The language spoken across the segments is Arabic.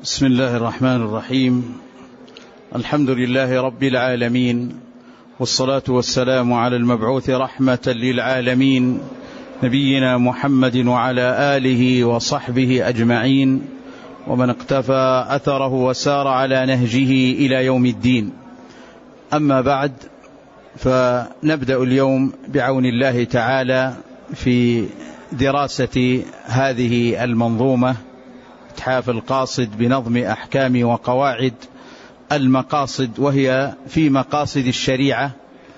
بسم الله الرحمن الرحيم. الحمد لله رب العالمين، والصلاة والسلام على المبعوث رحمة للعالمين نبينا محمد وعلى آله وصحبه أجمعين، ومن اقتفى أثره وسار على نهجه إلى يوم الدين. أما بعد، فنبدأ اليوم بعون الله تعالى في دراسة هذه المنظومة إتحاف القاصد بنظم أحكام وقواعد المقاصد، وهي في مقاصد الشريعة،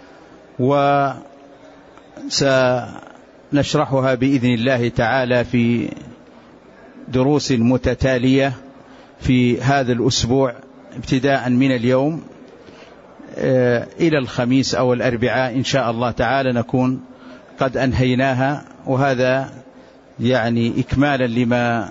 وسنشرحها بإذن الله تعالى في دروس متتالية في هذا الأسبوع، ابتداء من اليوم إلى الخميس أو الأربعاء إن شاء الله تعالى نكون قد أنهيناها، وهذا يعني إكمالا لما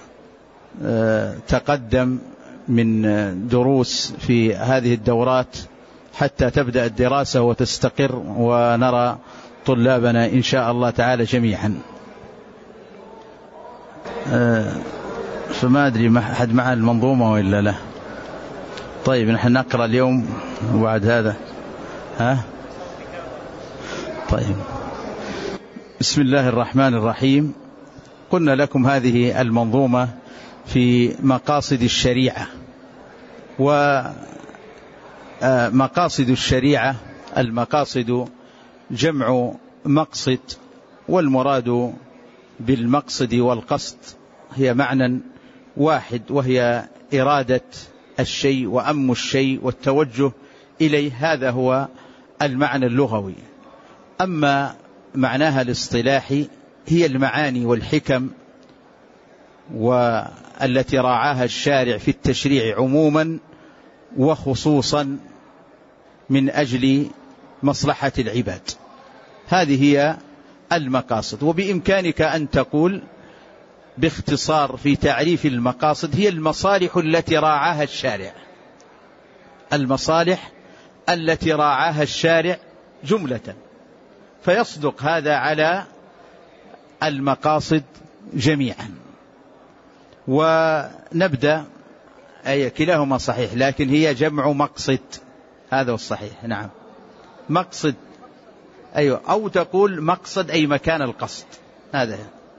تقدم من دروس في هذه الدورات حتى تبدأ الدراسة وتستقر ونرى طلابنا إن شاء الله تعالى جميعا. فما أدري أحد مع المنظومة وإلا لا؟ طيب نحن نقرأ اليوم وبعد هذا طيب. بسم الله الرحمن الرحيم. قلنا لكم هذه المنظومة في مقاصد الشريعة، ومقاصد الشريعة المقاصد جمع مقصد، والمراد بالمقصد والقصد هي معنى واحد، وهي إرادة الشيء وأم الشيء والتوجه إليه، هذا هو المعنى اللغوي. أما معناها الاصطلاحي هي المعاني والحكم والتي راعاها الشارع في التشريع عموما وخصوصا من أجل مصلحة العباد. هذه هي المقاصد. وبإمكانك أن تقول باختصار في تعريف المقاصد هي المصالح التي راعاها الشارع، المصالح التي راعاها الشارع جملة، فيصدق هذا على المقاصد جميعا. ونبدأ كلاهما صحيح، لكن هي جمع مقصد، هذا هو الصحيح. نعم، مقصد، أيوة، أو تقول مقصد أي مكان القصد. هذا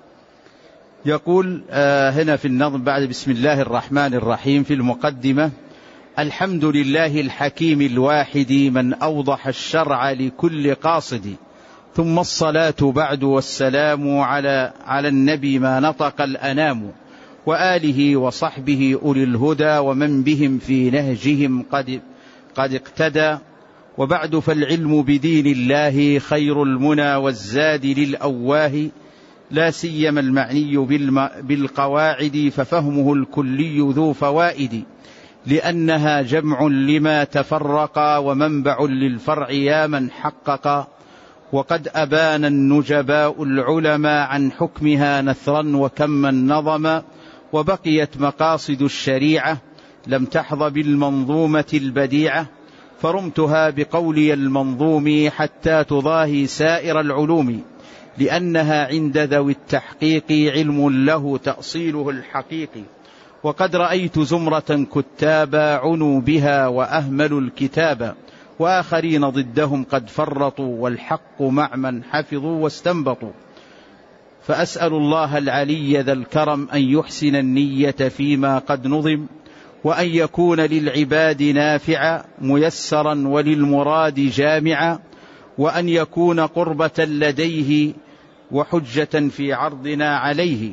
يقول هنا في النظم بعد بسم الله الرحمن الرحيم في المقدمة: الحمد لله الحكيم الواحد من أوضح الشرع لكل قاصد، ثم الصلاة بعد والسلام على النبي ما نطق الأنام، وآله وصحبه أولي الهدى ومن بهم في نهجهم قد اقتدى. وبعد فالعلم بدين الله خير المنى والزاد للأواه، لا سيما المعني بالقواعد ففهمه الكلي ذو فوائد، لأنها جمع لما تفرق ومنبع للفرع يا من حقق. وقد أبان النجباء العلماء عن حكمها نثرا وكما نظما، وبقيت مقاصد الشريعة لم تحظ بالمنظومة البديعة، فرمتها بقولي المنظوم حتى تضاهي سائر العلوم، لأنها عند ذوي التحقيق علم له تأصيله الحقيقي. وقد رأيت زمرة كتابا عنوا بها وأهملوا الكتابا، وآخرين ضدهم قد فرطوا والحق مع من حفظوا واستنبطوا. فأسأل الله العلي ذا الكرم أن يحسن النية فيما قد نظم، وأن يكون للعباد نافعا ميسرا وللمراد جامعا، وأن يكون قربة لديه وحجة في عرضنا عليه.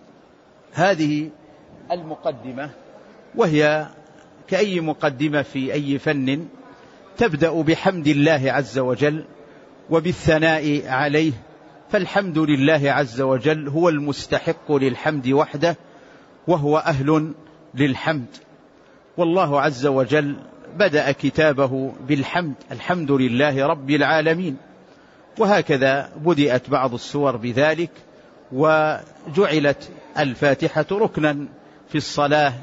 هذه المقدمة، وهي كأي مقدمة في أي فن تبدأ بحمد الله عز وجل وبالثناء عليه، فالحمد لله عز وجل هو المستحق للحمد وحده، وهو أهل للحمد. والله عز وجل بدأ كتابه بالحمد، الحمد لله رب العالمين، وهكذا بدأت بعض السور بذلك، وجعلت الفاتحة ركنا في الصلاة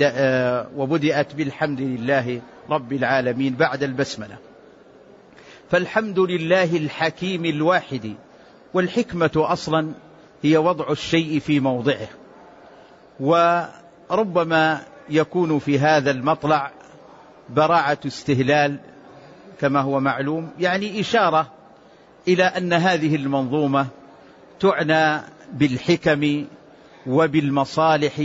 وبدأت بالحمد لله رب العالمين بعد البسملة. فالحمد لله الحكيم الواحد، والحكمة أصلا هي وضع الشيء في موضعه، وربما يكون في هذا المطلع براعة استهلال كما هو معلوم، يعني إشارة إلى أن هذه المنظومة تعنى بالحكم وبالمصالح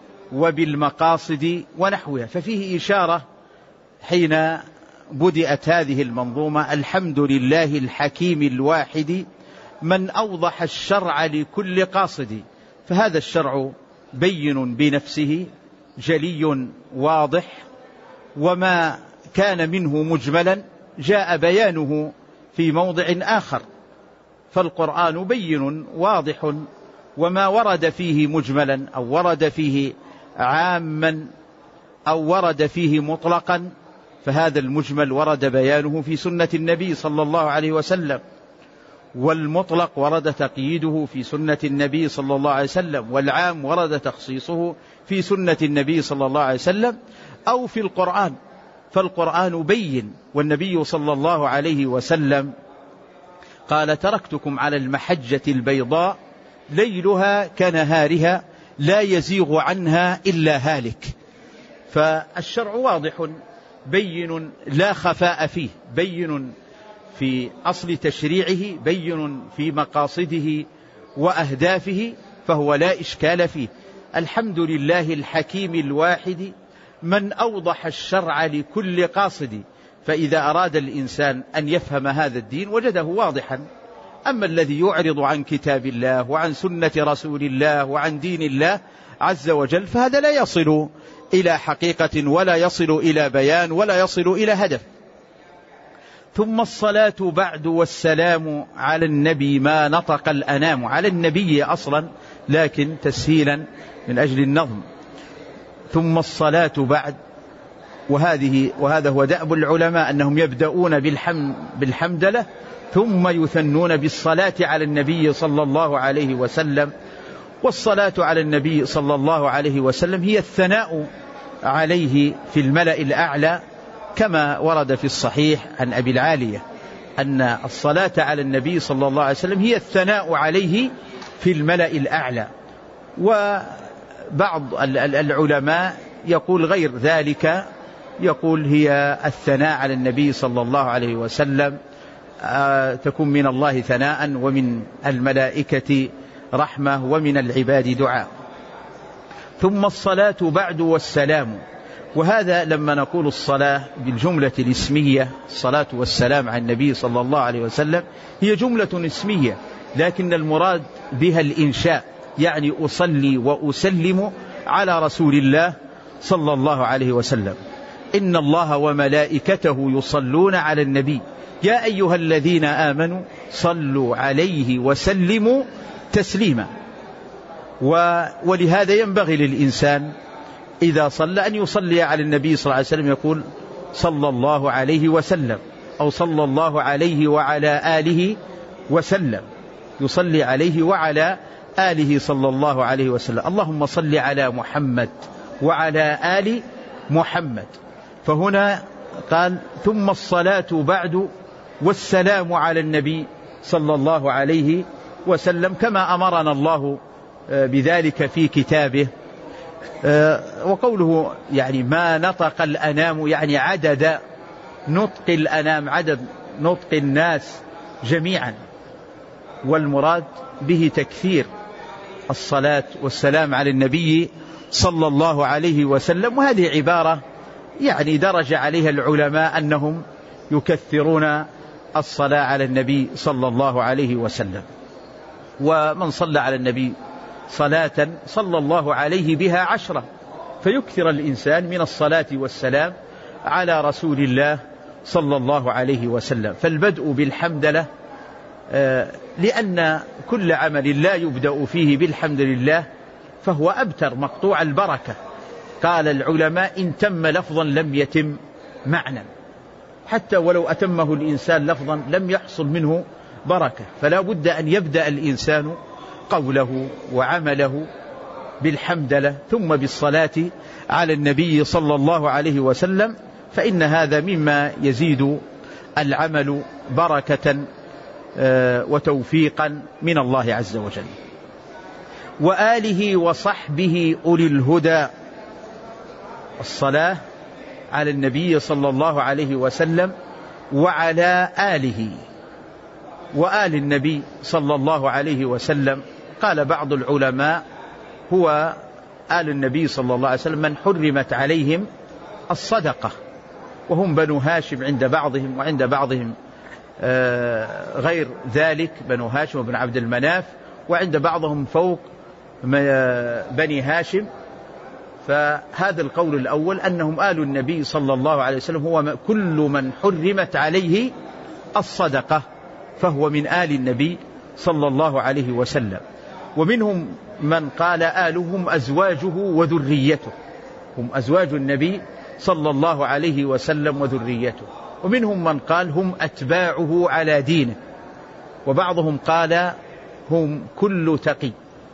وبالمقاصد ونحوها. ففيه إشارة حين بدأت هذه المنظومة: الحمد لله الحكيم الواحد من أوضح الشرع لكل قاصد. فهذا الشرع بين بنفسه جلي واضح، وما كان منه مجملا جاء بيانه في موضع آخر. فالقرآن بين واضح، وما ورد فيه مجملا أو ورد فيه عاما أو ورد فيه مطلقا، فهذا المجمل ورد بيانه في سنة النبي صلى الله عليه وسلم، والمطلق ورد تقييده في سنة النبي صلى الله عليه وسلم، والعام ورد تخصيصه في سنة النبي صلى الله عليه وسلم أو في القرآن. فالقرآن بين، والنبي صلى الله عليه وسلم قال: تركتكم على المحجة البيضاء ليلها كنهارها لا يزيغ عنها إلا هالك. فالشرع واضح بين لا خفاء فيه، بين في أصل تشريعه، بين في مقاصده وأهدافه، فهو لا إشكال فيه. الحمد لله الحكيم الواحد من أوضح الشرع لكل قاصد. فإذا أراد الإنسان أن يفهم هذا الدين وجده واضحا. أما الذي يعرض عن كتاب الله وعن سنة رسول الله وعن دين الله عز وجل، فهذا لا يصل إلى حقيقة ولا يصل إلى بيان ولا يصل إلى هدف. ثم الصلاة بعد والسلام على النبي ما نطق الأنام. على النبي أصلا، لكن تسهيلا من أجل النظم. ثم الصلاة بعد، وهذا هو دأب العلماء، أنهم يبدأون بالحمدلة ثم يثنون بالصلاة على النبي صلى الله عليه وسلم. والصلاة على النبي صلى الله عليه وسلم هي الثناء عليه في الملأ الأعلى، كما ورد في الصحيح عن أبي العالية أن الصلاة على النبي صلى الله عليه وسلم هي الثناء عليه في الملأ الأعلى. وبعض العلماء يقول غير ذلك، يقول هي الثناء على النبي صلى الله عليه وسلم تكون من الله ثناء، ومن الملائكة رحمة، ومن العباد دعاء. ثم الصلاة بعد والسلام. وهذا لما نقول الصلاة بالجملة الاسمية، الصلاة والسلام على النبي صلى الله عليه وسلم، هي جملة اسمية، لكن المراد بها الإنشاء، يعني أصلي وأسلم على رسول الله صلى الله عليه وسلم. إن الله وملائكته يصلون على النبي يا أيها الذين آمنوا صلوا عليه وسلموا تسليما. ولهذا ينبغي للإنسان إذا صلى أن يصلي على النبي صلى الله عليه وسلم، يقول صلى الله عليه وسلم، أو صلى الله عليه وعلى آله وسلم، يصلي عليه وعلى آله صلى الله عليه وسلم. اللهم صل على محمد وعلى آل محمد. فهنا قال ثم الصلاة بعد والسلام على النبي صلى الله عليه وسلم، كما أمرنا الله بذلك في كتابه. وقوله يعني ما نطق الأنام، يعني عدد نطق الأنام، عدد نطق الناس جميعا، والمراد به تكثير الصلاة والسلام على النبي صلى الله عليه وسلم. وهذه عبارة يعني درج عليها العلماء أنهم يكثرون الصلاة على النبي صلى الله عليه وسلم. ومن صلى على النبي صلاة صلى الله عليه بها 10، فيكثر الإنسان من الصلاة والسلام على رسول الله صلى الله عليه وسلم. فالبدء بالحمدلله، لأن كل عمل لا يبدأ فيه بالحمد لله فهو أبتر مقطوع البركة. قال العلماء إن تم لفظا لم يتم معنى، حتى ولو أتمه الإنسان لفظا لم يحصل منه بركة. فلا بد أن يبدأ الإنسان قوله وعمله بالحمدلله ثم بالصلاة على النبي صلى الله عليه وسلم، فإن هذا مما يزيد العمل بركة وتوفيقا من الله عز وجل. وآله وصحبه أولي الهدى. الصلاة على النبي صلى الله عليه وسلم وعلى آله وآل النبي صلى الله عليه وسلم. قال بعض العلماء هو آل النبي صلى الله عليه وسلم من حرمت عليهم الصدقة، وهم بنو هاشم عند بعضهم، وعند بعضهم غير ذلك بنو هاشم وبن عبد المناف، وعند بعضهم فوق بني هاشم. فهذا القول الأول أنهم آل النبي صلى الله عليه وسلم هو كل من حرمت عليه الصدقة فهو من آل النبي صلى الله عليه وسلم. ومنهم من قال آلهم أزواجه وذريته، هم أزواج النبي صلى الله عليه وسلم وذريته. ومنهم من قال هم أتباعه على دينه، وبعضهم قال هم كل تقي.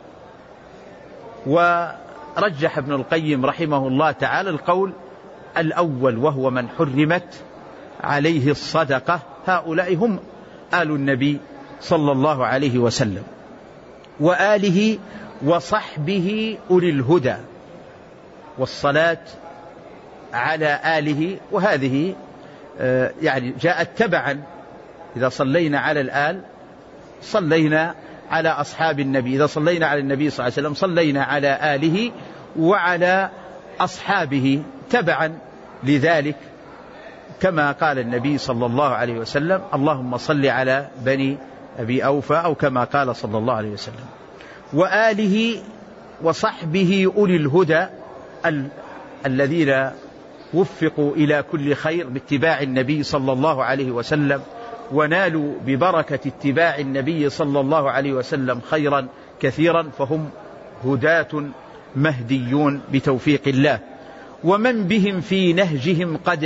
ورجح ابن القيم رحمه الله تعالى القول الأول وهو من حرمت عليه الصدقة، هؤلاء هم آل النبي صلى الله عليه وسلم وآله وصحبه أولي الهدى. والصلاة على آله، وهذه يعني جاءت تبعا، إذا صلينا على الآل صلينا على أصحاب النبي، إذا صلينا على النبي صلى الله عليه وسلم صلينا على آله وعلى أصحابه تبعا لذلك، كما قال النبي صلى الله عليه وسلم اللهم صل على بني أبي أوفى، أو كما قال صلى الله عليه وسلم. وآله وصحبه أولي الهدى الذين وفقوا إلى كل خير باتباع النبي صلى الله عليه وسلم، ونالوا ببركة اتباع النبي صلى الله عليه وسلم خيرا كثيرا، فهم هداة مهديون بتوفيق الله. ومن بهم في نهجهم قد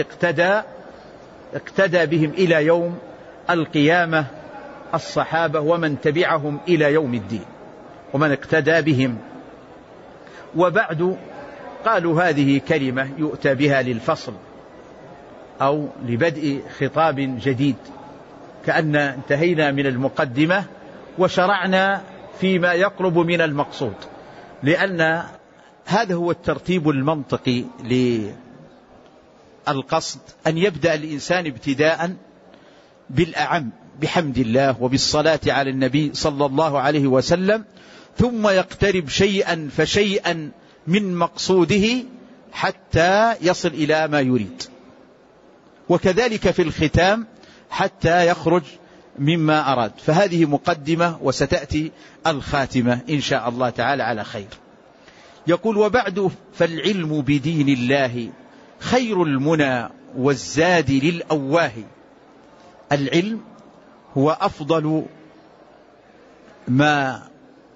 اقتدى بهم إلى يوم القيامة الصحابة ومن تبعهم إلى يوم الدين، ومن اقتدى بهم. وبعد قالوا هذه كلمة يؤتى بها للفصل أو لبدء خطاب جديد، كأن انتهينا من المقدمة وشرعنا فيما يقرب من المقصود، لأن هذا هو الترتيب المنطقي للقصد، أن يبدأ الإنسان ابتداء بالأعم بحمد الله وبالصلاة على النبي صلى الله عليه وسلم، ثم يقترب شيئا فشيئا من مقصوده حتى يصل إلى ما يريد، وكذلك في الختام حتى يخرج مما أراد. فهذه مقدمة، وستأتي الخاتمة إن شاء الله تعالى على خير. يقول وبعد فالعلم بدين الله خير المنى والزاد للأواه. العلم هو أفضل ما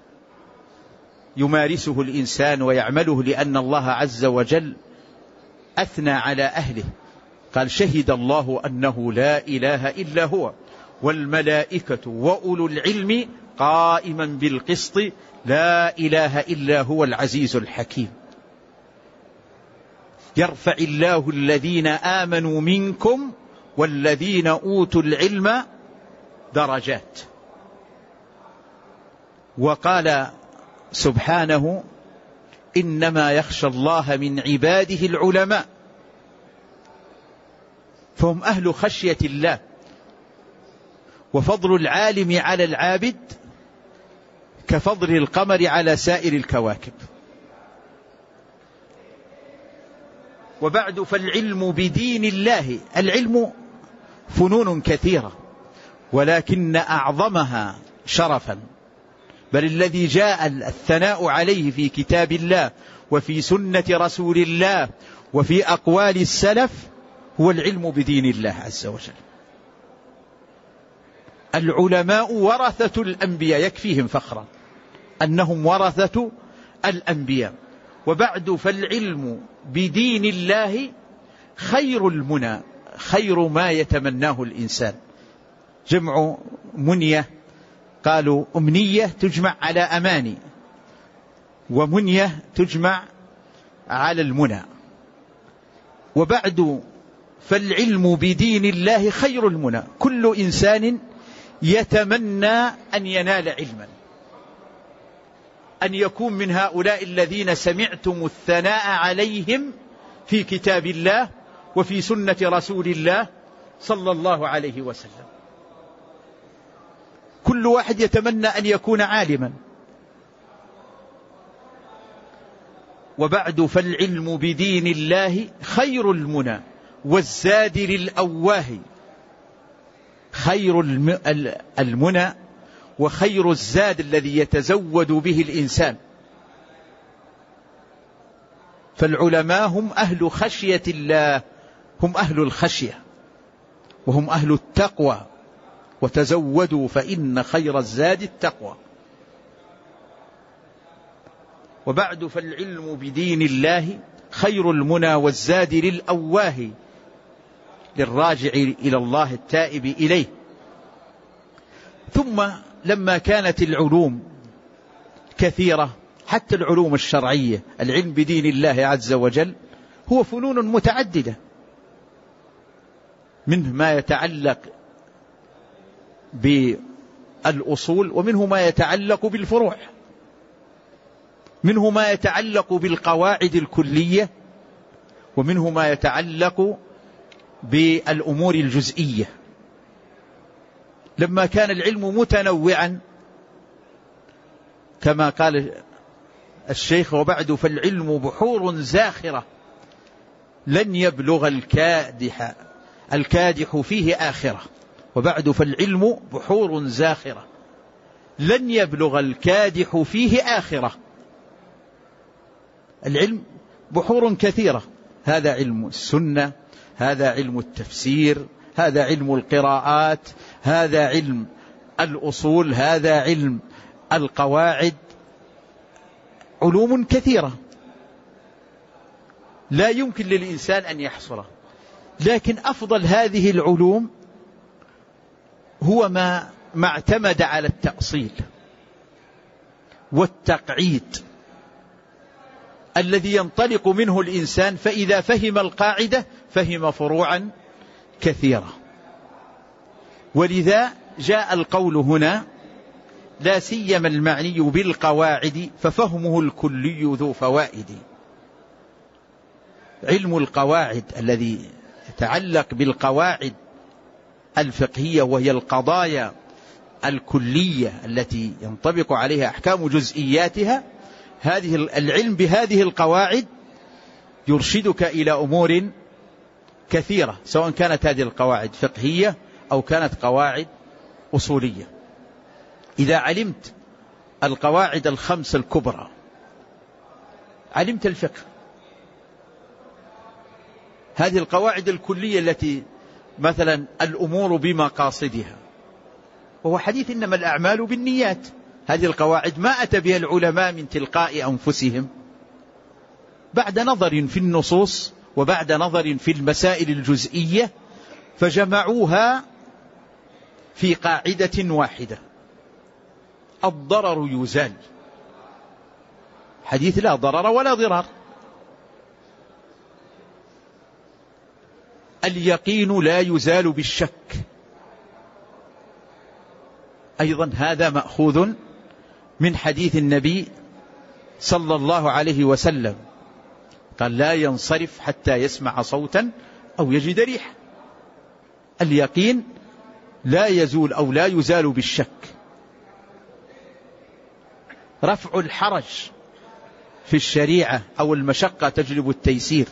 يمارسه الإنسان ويعمله، لأن الله عز وجل أثنى على أهله، قال شهد الله أنه لا إله إلا هو والملائكة وأولو العلم قائما بالقسط لا إله إلا هو العزيز الحكيم. يرفع الله الذين آمنوا منكم والذين أوتوا العلم درجات. وقال سبحانه إنما يخشى الله من عباده العلماء، فهم أهل خشية الله. وفضل العالم على العابد كفضل القمر على سائر الكواكب. وبعد فالعلم بدين الله. العلم فنون كثيرة، ولكن أعظمها شرفا، بل الذي جاء الثناء عليه في كتاب الله وفي سنة رسول الله وفي أقوال السلف هو العلم بدين الله عز وجل. العلماء ورثة الأنبياء، يكفيهم فخرا أنهم ورثة الأنبياء. وبعد فالعلم بدين الله خير المنى، خير ما يتمناه الإنسان. جمع منية، قالوا أمنية تجمع على أماني، ومنية تجمع على المنى. وبعد فالعلم بدين الله خير المنى. كل إنسان يتمنى أن ينال علما، أن يكون من هؤلاء الذين سمعتم الثناء عليهم في كتاب الله وفي سنة رسول الله صلى الله عليه وسلم. كل واحد يتمنى أن يكون عالما. وبعد فالعلم بدين الله خير المنى والزاد للأواه. خير المنى وخير الزاد الذي يتزود به الإنسان. فالعلماء هم أهل خشية الله، هم أهل الخشية وهم أهل التقوى. وتزودوا فإن خير الزاد التقوى. وبعد فالعلم بدين الله خير المنى والزاد للأواه، للراجع إلى الله التائب إليه. ثم لما كانت العلوم كثيرة، حتى العلوم الشرعية، العلم بدين الله عز وجل هو فنون متعددة، منه ما يتعلق بالأصول، ومنه ما يتعلق بالفروع، منه ما يتعلق بالقواعد الكلية، ومنه ما يتعلق بالأمور الجزئية. لما كان العلم متنوعا كما قال الشيخ: وبعد فالعلم بحور زاخرة لن يبلغ الكادح فيه آخرة. وبعد فالعلم بحور زاخرة لن يبلغ الكادح فيه آخرة. العلم بحور كثيرة، هذا علم السنة، هذا علم التفسير، هذا علم القراءات، هذا علم الأصول، هذا علم القواعد. علوم كثيرة لا يمكن للإنسان أن يحصرها، لكن أفضل هذه العلوم هو ما اعتمد على التأصيل والتقعيد، الذي ينطلق منه الإنسان، فإذا فهم القاعدة فهم فروعا كثيرة. ولذا جاء القول هنا: لا سيما المعني بالقواعد ففهمه الكلي ذو فوائد. علم القواعد الذي يتعلق بالقواعد الفقهية، وهي القضايا الكلية التي ينطبق عليها أحكام جزئياتها، هذه العلم بهذه القواعد يرشدك إلى أمور كثيرة، سواء كانت هذه القواعد فقهية أو كانت قواعد أصولية. إذا علمت القواعد الخمس الكبرى علمت الفقه. هذه القواعد الكلية التي مثلا الأمور بمقاصدها، وهو حديث إنما الأعمال بالنيات. هذه القواعد ما أتى بها العلماء من تلقاء أنفسهم، بعد نظر في النصوص وبعد نظر في المسائل الجزئية، فجمعوها في قاعدة واحدة: الضرر يزال. حديث لا ضرر ولا ضرار. اليقين لا يزال بالشك، أيضا هذا مأخوذ من حديث النبي صلى الله عليه وسلم، قال: لا ينصرف حتى يسمع صوتا أو يجد ريحا. اليقين لا يزول أو لا يزال بالشك. رفع الحرج في الشريعة أو المشقة تجلب التيسير.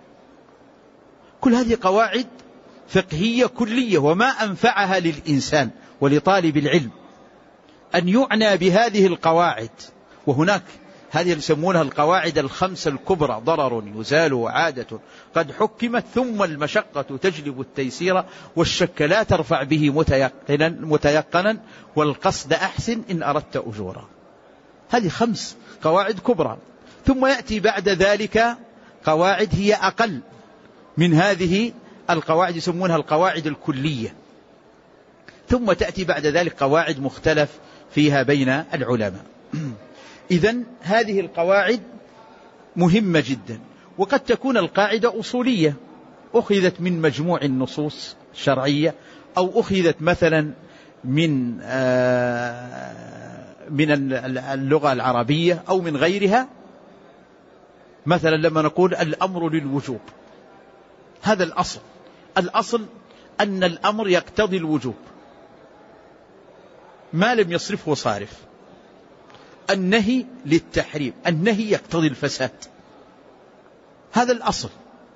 كل هذه قواعد فقهية كلية، وما أنفعها للإنسان ولطالب العلم أن يعنى بهذه القواعد. وهناك هذه يسمونها القواعد الخمس الكبرى: ضرر يزال وعادة قد حكمت، ثم المشقة تجلب التيسير، والشك لا ترفع به متيقنا، والقصد أحسن إن أردت أجورا. هذه 5 قواعد كبرى. ثم يأتي بعد ذلك قواعد هي أقل من هذه القواعد، يسمونها القواعد الكلية. ثم تأتي بعد ذلك قواعد مختلف فيها بين العلماء. إذن هذه القواعد مهمة جدا. وقد تكون القاعدة أصولية، أخذت من مجموع النصوص الشرعية، أو أخذت مثلا من اللغة العربية أو من غيرها، مثلا لما نقول الأمر للوجوب، هذا الأصل أن الأمر يقتضي الوجوب ما لم يصرفه صارف. النهي للتحريم، النهي يقتضي الفساد، هذا الأصل.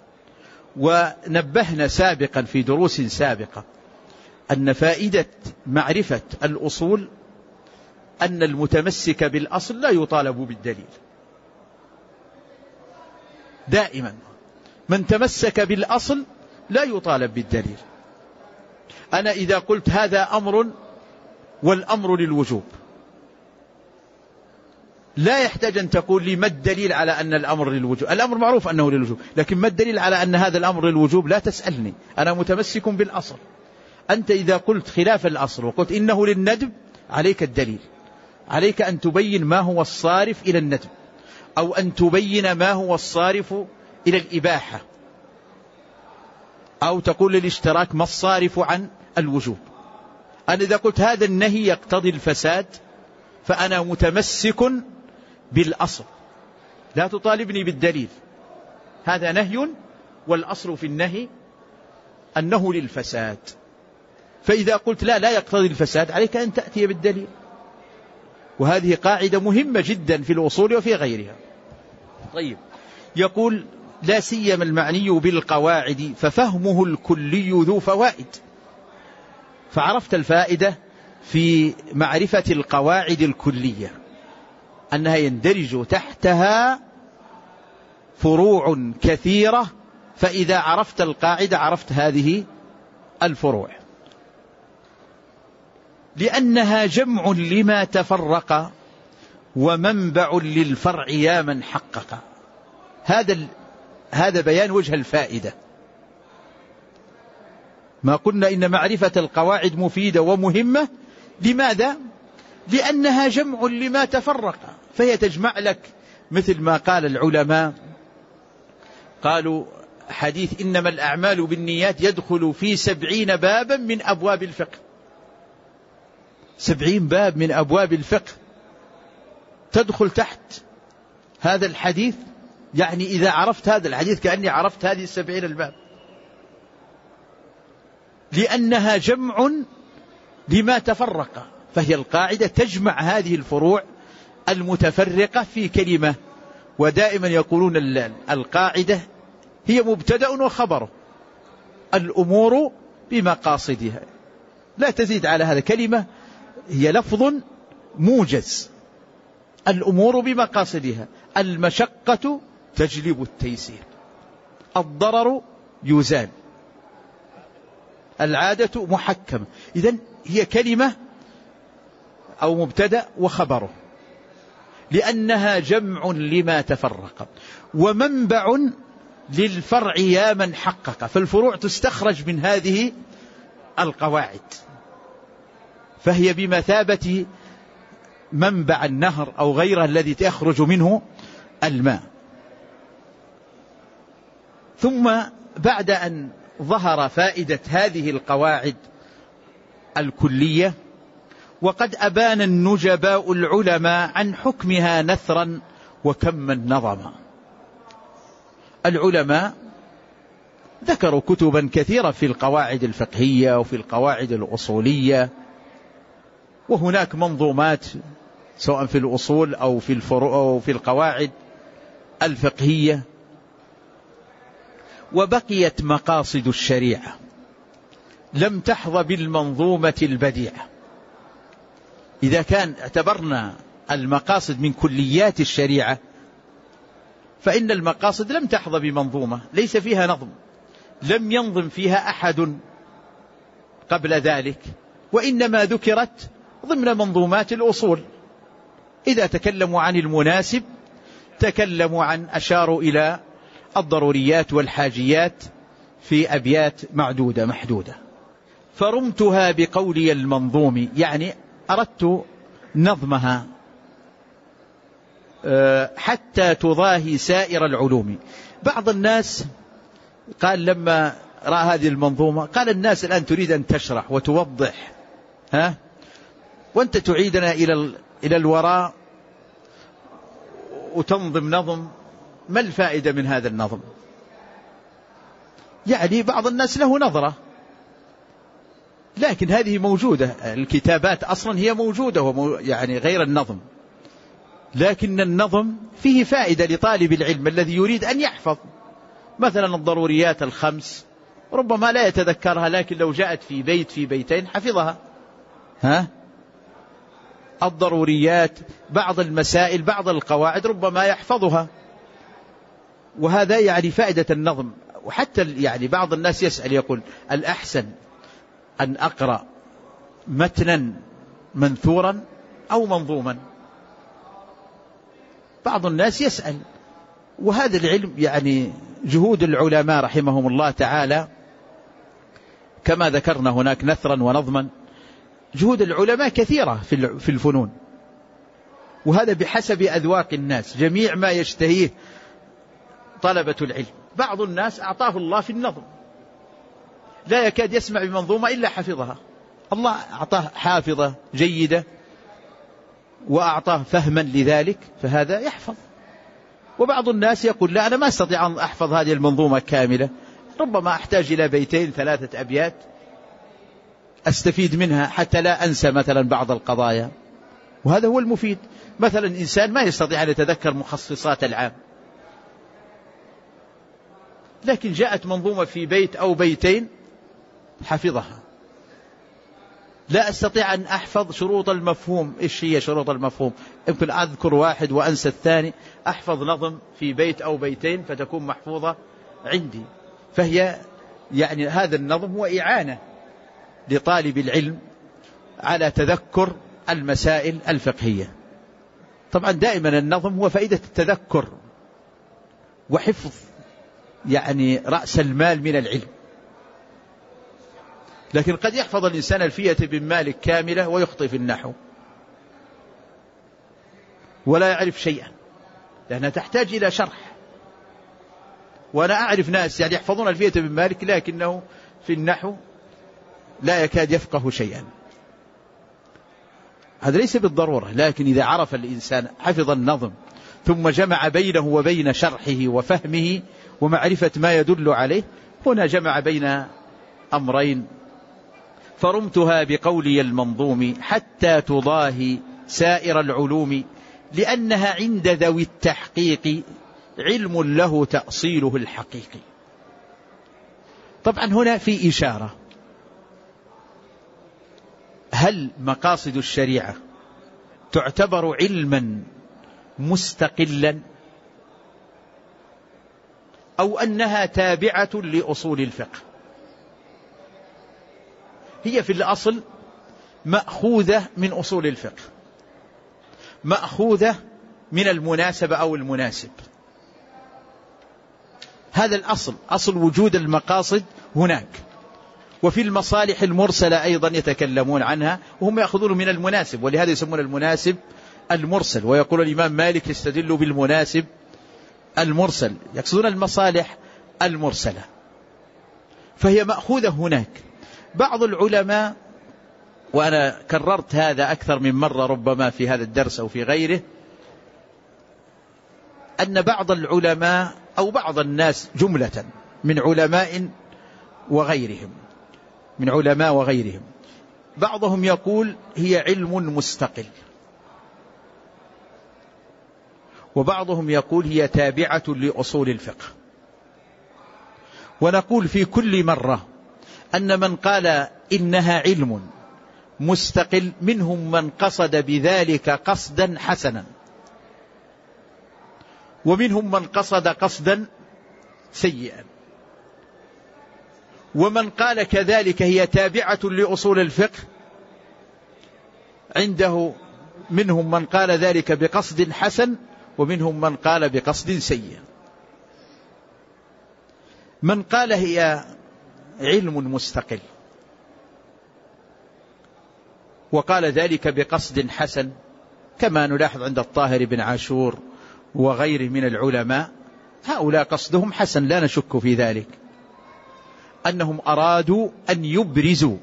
ونبهنا سابقا في دروس سابقة أن فائدة معرفة الأصول أن المتمسك بالأصل لا يطالب بالدليل. دائما من تمسك بالأصل لا يطالب بالدليل. أنا إذا قلت هذا أمر والأمر للوجوب لا يحتاج أن تقول لي ما الدليل على أن الأمر للوجوب، الأمر معروف أنه للوجوب، لكن ما الدليل على أن هذا الأمر للوجوب لا تسألني، أنا متمسك بالأصل. أنت إذا قلت خلاف الأصل وقلت إنه للندب عليك الدليل، عليك أن تبين ما هو الصارف إلى الندب، أو أن تبين ما هو الصارف إلى الإباحة، أو تقول للاشتراك ما الصارف عن الوجوب. أنا إذا قلت هذا النهي يقتضي الفساد فأنا متمسك بالأصل، لا تطالبني بالدليل، هذا نهي والأصل في النهي أنه للفساد. فإذا قلت لا يقتضي الفساد عليك أن تأتي بالدليل. وهذه قاعدة مهمة جدا في الأصول وفي غيرها. طيب، يقول لا سيما المعني بالقواعد ففهمه الكلي ذو فوائد. فعرفت الفائدة في معرفة القواعد الكلية أنها يندرج تحتها فروع كثيرة، فإذا عرفت القاعدة عرفت هذه الفروع، لأنها جمع لما تفرق ومنبع للفرع يا من حقق. هذا بيان وجه الفائدة. ما قلنا إن معرفة القواعد مفيدة ومهمة، لماذا؟ لأنها جمع لما تفرق، فهي تجمع لك، مثل ما قال العلماء قالوا حديث إنما الأعمال بالنيات يدخل في 70 بابا من أبواب الفقه. 70 باب من أبواب الفقه تدخل تحت هذا الحديث. يعني إذا عرفت هذا الحديث كأني عرفت هذه 70 الباب، لأنها جمع لما تفرق. فهي القاعدة تجمع هذه الفروع المتفرقة في كلمة. ودائما يقولون القاعدة هي مبتدأ وخبره، الأمور بمقاصدها، لا تزيد على هذا كلمة، هي لفظ موجز. الأمور بمقاصدها، المشقة تجلب التيسير، الضرر يزال، العادة محكمة. إذن هي كلمة أو مبتدأ وخبره، لأنها جمع لما تفرق ومنبع للفرع يا من حقق. فالفروع تستخرج من هذه القواعد، فهي بمثابة منبع النهر أو غيره الذي تخرج منه الماء. ثم بعد أن ظهر فائدة هذه القواعد الكلية، وقد أبان النجباء العلماء عن حكمها نثرا وكما نظما. العلماء ذكروا كتبا كثيرة في القواعد الفقهية وفي القواعد الأصولية، وهناك منظومات سواء في الأصول أو في الفروع أو في القواعد الفقهية. وبقيت مقاصد الشريعة لم تحظى بالمنظومة البديعة. إذا كان اعتبرنا المقاصد من كليات الشريعة، فإن المقاصد لم تحظى بمنظومة، ليس فيها نظم، لم ينظم فيها أحد قبل ذلك، وإنما ذكرت ضمن منظومات الأصول. إذا تكلموا عن المناسب تكلموا عن أشاروا إلى الضروريات والحاجيات في أبيات معدودة محدودة. فرمتها بقولي المنظوم، يعني أردت نظمها حتى تضاهي سائر العلوم. بعض الناس قال لما رأى هذه المنظومة قال الناس الآن تريد أن تشرح وتوضح، وأنت تعيدنا إلى الوراء وتنظم نظم ما الفائدة من هذا النظم؟ يعني بعض الناس له نظرة، لكن هذه موجودة، الكتابات أصلا هي موجودة يعني غير النظم، لكن النظم فيه فائدة لطالب العلم الذي يريد أن يحفظ مثلا الضروريات الخمس، ربما لا يتذكرها، لكن لو جاءت في بيت في بيتين حفظها. الضروريات، بعض المسائل، بعض القواعد ربما يحفظها، وهذا يعني فائدة النظم. وحتى يعني بعض الناس يسأل يقول الأحسن أن أقرأ متنا منثورا أو منظوما، بعض الناس يسأل. وهذا العلم يعني جهود العلماء رحمهم الله تعالى، كما ذكرنا هناك نثرا ونظما، جهود العلماء كثيرة في الفنون، وهذا بحسب أذواق الناس، جميع ما يشتهيه طلبة العلم. بعض الناس أعطاه الله في النظم لا يكاد يسمع بمنظومة إلا حفظها، الله أعطاه حافظة جيدة وأعطاه فهما لذلك، فهذا يحفظ. وبعض الناس يقول لا، أنا ما أستطيع أن أحفظ هذه المنظومة كاملة، ربما أحتاج إلى بيتين 3 أبيات أستفيد منها حتى لا أنسى مثلا بعض القضايا، وهذا هو المفيد. مثلا إنسان ما يستطيع أن يتذكر مخصصات العام، لكن جاءت منظومة في بيت أو بيتين حفظها. لا أستطيع أن أحفظ شروط المفهوم، إيش هي شروط المفهوم؟ يمكن أذكر واحد وأنسى الثاني، أحفظ نظم في بيت أو بيتين فتكون محفوظة عندي. فهي يعني هذا النظم هو إعانة لطالب العلم على تذكر المسائل الفقهية. طبعا دائما النظم هو فائدة التذكر وحفظ يعني رأس المال من العلم. لكن قد يحفظ الإنسان ألفية بن مالك كاملة ويخطئ في النحو ولا يعرف شيئا، لأنها تحتاج إلى شرح. وأنا أعرف ناس يعني يحفظون ألفية بن مالك لكنه في النحو لا يكاد يفقه شيئا، هذا ليس بالضرورة. لكن إذا عرف الإنسان حفظ النظم ثم جمع بينه وبين شرحه وفهمه ومعرفة ما يدل عليه، هنا جمع بين أمرين. فرمتها بقولي المنظوم حتى تضاهي سائر العلوم، لأنها عند ذوي التحقيق علم له تأصيله الحقيقي. طبعا هنا في إشارة، هل مقاصد الشريعة تعتبر علما مستقلا أو أنها تابعة لأصول الفقه؟ هي في الأصل مأخوذة من أصول الفقه، مأخوذة من المناسبة أو المناسب. هذا الأصل، أصل وجود المقاصد هناك. وفي المصالح المرسلة أيضا يتكلمون عنها وهم يأخذون من المناسب، ولهذا يسمون المناسب المرسل. ويقول الإمام مالك يستدل بالمناسب المرسل، يقصدون المصالح المرسلة، فهي مأخوذة هناك. بعض العلماء، وأنا كررت هذا أكثر من مرة ربما في هذا الدرس أو في غيره، أن بعض العلماء أو بعض الناس جملة من علماء وغيرهم بعضهم يقول هي علم مستقل، وبعضهم يقول هي تابعة لأصول الفقه. ونقول في كل مرة أن من قال إنها علم مستقل منهم من قصد بذلك قصدا حسنا، ومنهم من قصد قصدا سيئا، ومن قال كذلك هي تابعة لأصول الفقه عنده منهم من قال ذلك بقصد حسن ومنهم من قال بقصد سيء. من قال هي علم مستقل وقال ذلك بقصد حسن، كما نلاحظ عند الطاهر بن عاشور وغيره من العلماء، هؤلاء قصدهم حسن لا نشك في ذلك، أنهم أرادوا أن يبرزوا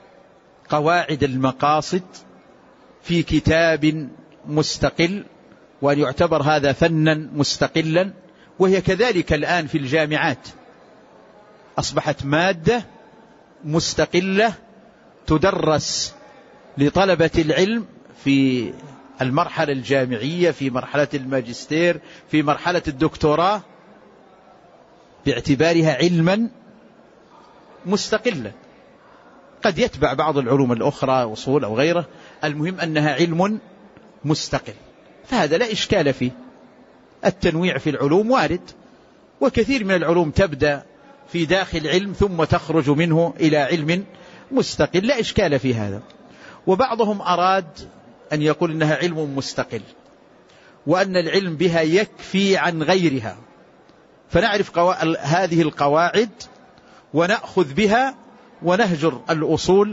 قواعد المقاصد في كتاب مستقل وأن يعتبر هذا فنا مستقلا. وهي كذلك الآن في الجامعات أصبحت مادة مستقلة تدرس لطلبة العلم في المرحلة الجامعية، في مرحلة الماجستير، في مرحلة الدكتوراه، باعتبارها علما مستقلا. قد يتبع بعض العلوم الأخرى أصول أو غيره، المهم أنها علم مستقل، فهذا لا إشكال فيه. التنويع في العلوم وارد، وكثير من العلوم تبدأ في داخل علم ثم تخرج منه إلى علم مستقل، لا إشكال في هذا. وبعضهم أراد أن يقول إنها علم مستقل وأن العلم بها يكفي عن غيرها، فنعرف هذه القواعد ونأخذ بها ونهجر الأصول،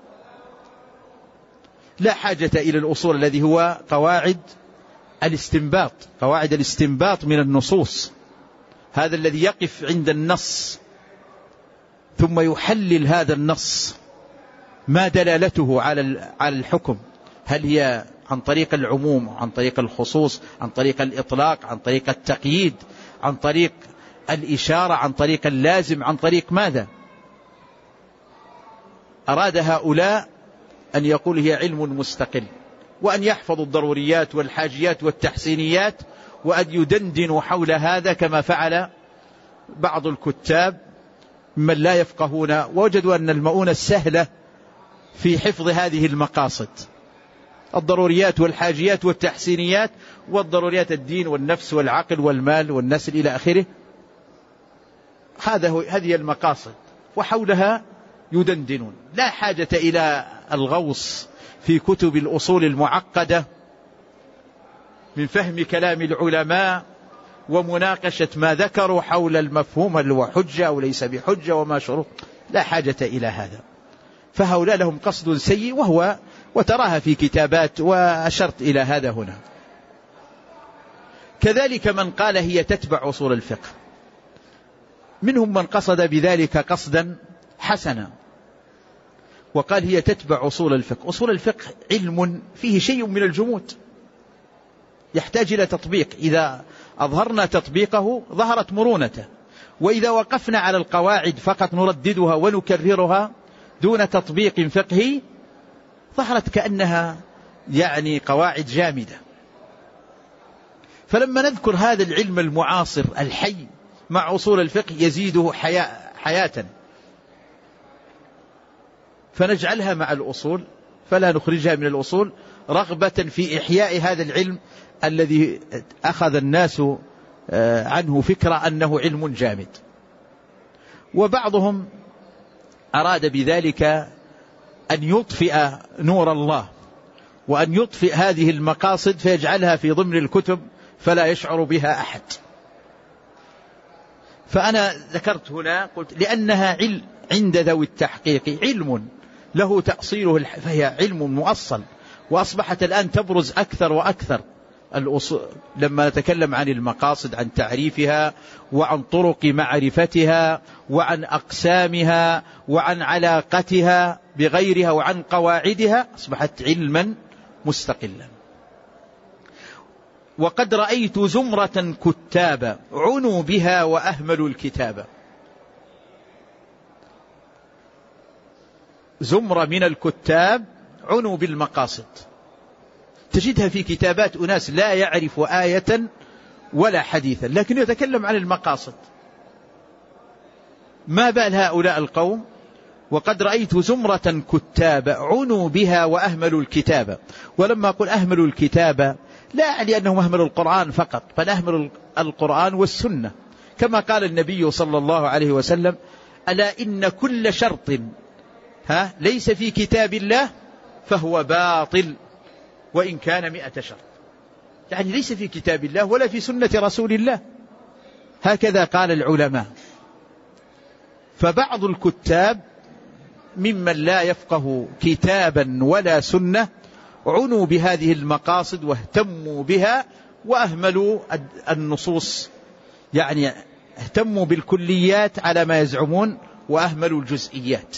لا حاجة إلى الأصول الذي هو قواعد الاستنباط من النصوص، هذا الذي يقف عند النص ثم يحلل هذا النص ما دلالته على الحكم، هل هي عن طريق العموم، عن طريق الخصوص، عن طريق الإطلاق، عن طريق التقييد، عن طريق الإشارة، عن طريق اللازم، عن طريق ماذا؟ أراد هؤلاء أن يقول هي علم مستقل، وأن يحفظوا الضروريات والحاجيات والتحسينيات، وأن يدندنوا حول هذا كما فعل بعض الكتاب من لا يفقهون، ووجدوا أن المؤونة السهلة في حفظ هذه المقاصد، الضروريات والحاجيات والتحسينيات، والضروريات الدين والنفس والعقل والمال والنسل إلى آخره، هذه المقاصد، وحولها يدندنون. لا حاجة إلى الغوص في كتب الأصول المعقدة من فهم كلام العلماء ومناقشة ما ذكروا حول المفهوم هل هو حجة أو ليس بحجة وما شروط، لا حاجة إلى هذا. فهؤلاء لهم قصد سيء، وتراها في كتابات، وأشرت إلى هذا هنا. كذلك من قال هي تتبع أصول الفقه، منهم من قصد بذلك قصدا حسنا وقال هي تتبع أصول الفقه. أصول الفقه علم فيه شيء من الجمود يحتاج إلى تطبيق، إذا أظهرنا تطبيقه ظهرت مرونته، وإذا وقفنا على القواعد فقط نرددها ونكررها دون تطبيق فقهي ظهرت كأنها قواعد جامدة. فلما نذكر هذا العلم المعاصر الحي مع أصول الفقه يزيده حياة، فنجعلها مع الأصول فلا نخرجها من الأصول، رغبة في إحياء هذا العلم الذي أخذ الناس عنه فكرة أنه علم جامد. وبعضهم أراد بذلك أن يطفئ نور الله، وأن يطفئ هذه المقاصد فيجعلها في ضمن الكتب فلا يشعر بها أحد. فأنا ذكرت هنا قلت لأنها عند ذوي التحقيق علم له تأصيله، فهي علم مؤصل، وأصبحت الآن تبرز أكثر وأكثر الأصول. لما نتكلم عن المقاصد، عن تعريفها، وعن طرق معرفتها، وعن أقسامها، وعن علاقتها بغيرها، وعن قواعدها، أصبحت علما مستقلا. وقد رأيت زمرة كتابا عنوا بها وأهملوا الكتابة. زمرة من الكتاب عنوا بالمقاصد، تجدها في كتابات أناس لا يعرف آية ولا حديثا لكن يتكلم عن المقاصد. ما بال هؤلاء القوم؟ وقد رأيت زمرة كتاب عنوا بها وأهملوا الكتاب. ولما أقول أهملوا الكتاب لا أعني أنهم أهملوا القرآن فقط، بل أهملوا القرآن والسنة، كما قال النبي صلى الله عليه وسلم: ألا إن كل شرط ليس في كتاب الله فهو باطل وإن كان 100 شرط. يعني ليس في كتاب الله ولا في سنة رسول الله، هكذا قال العلماء. فبعض الكتاب ممن لا يفقه كتابا ولا سنة عنوا بهذه المقاصد واهتموا بها وأهملوا النصوص، يعني اهتموا بالكليات على ما يزعمون وأهملوا الجزئيات.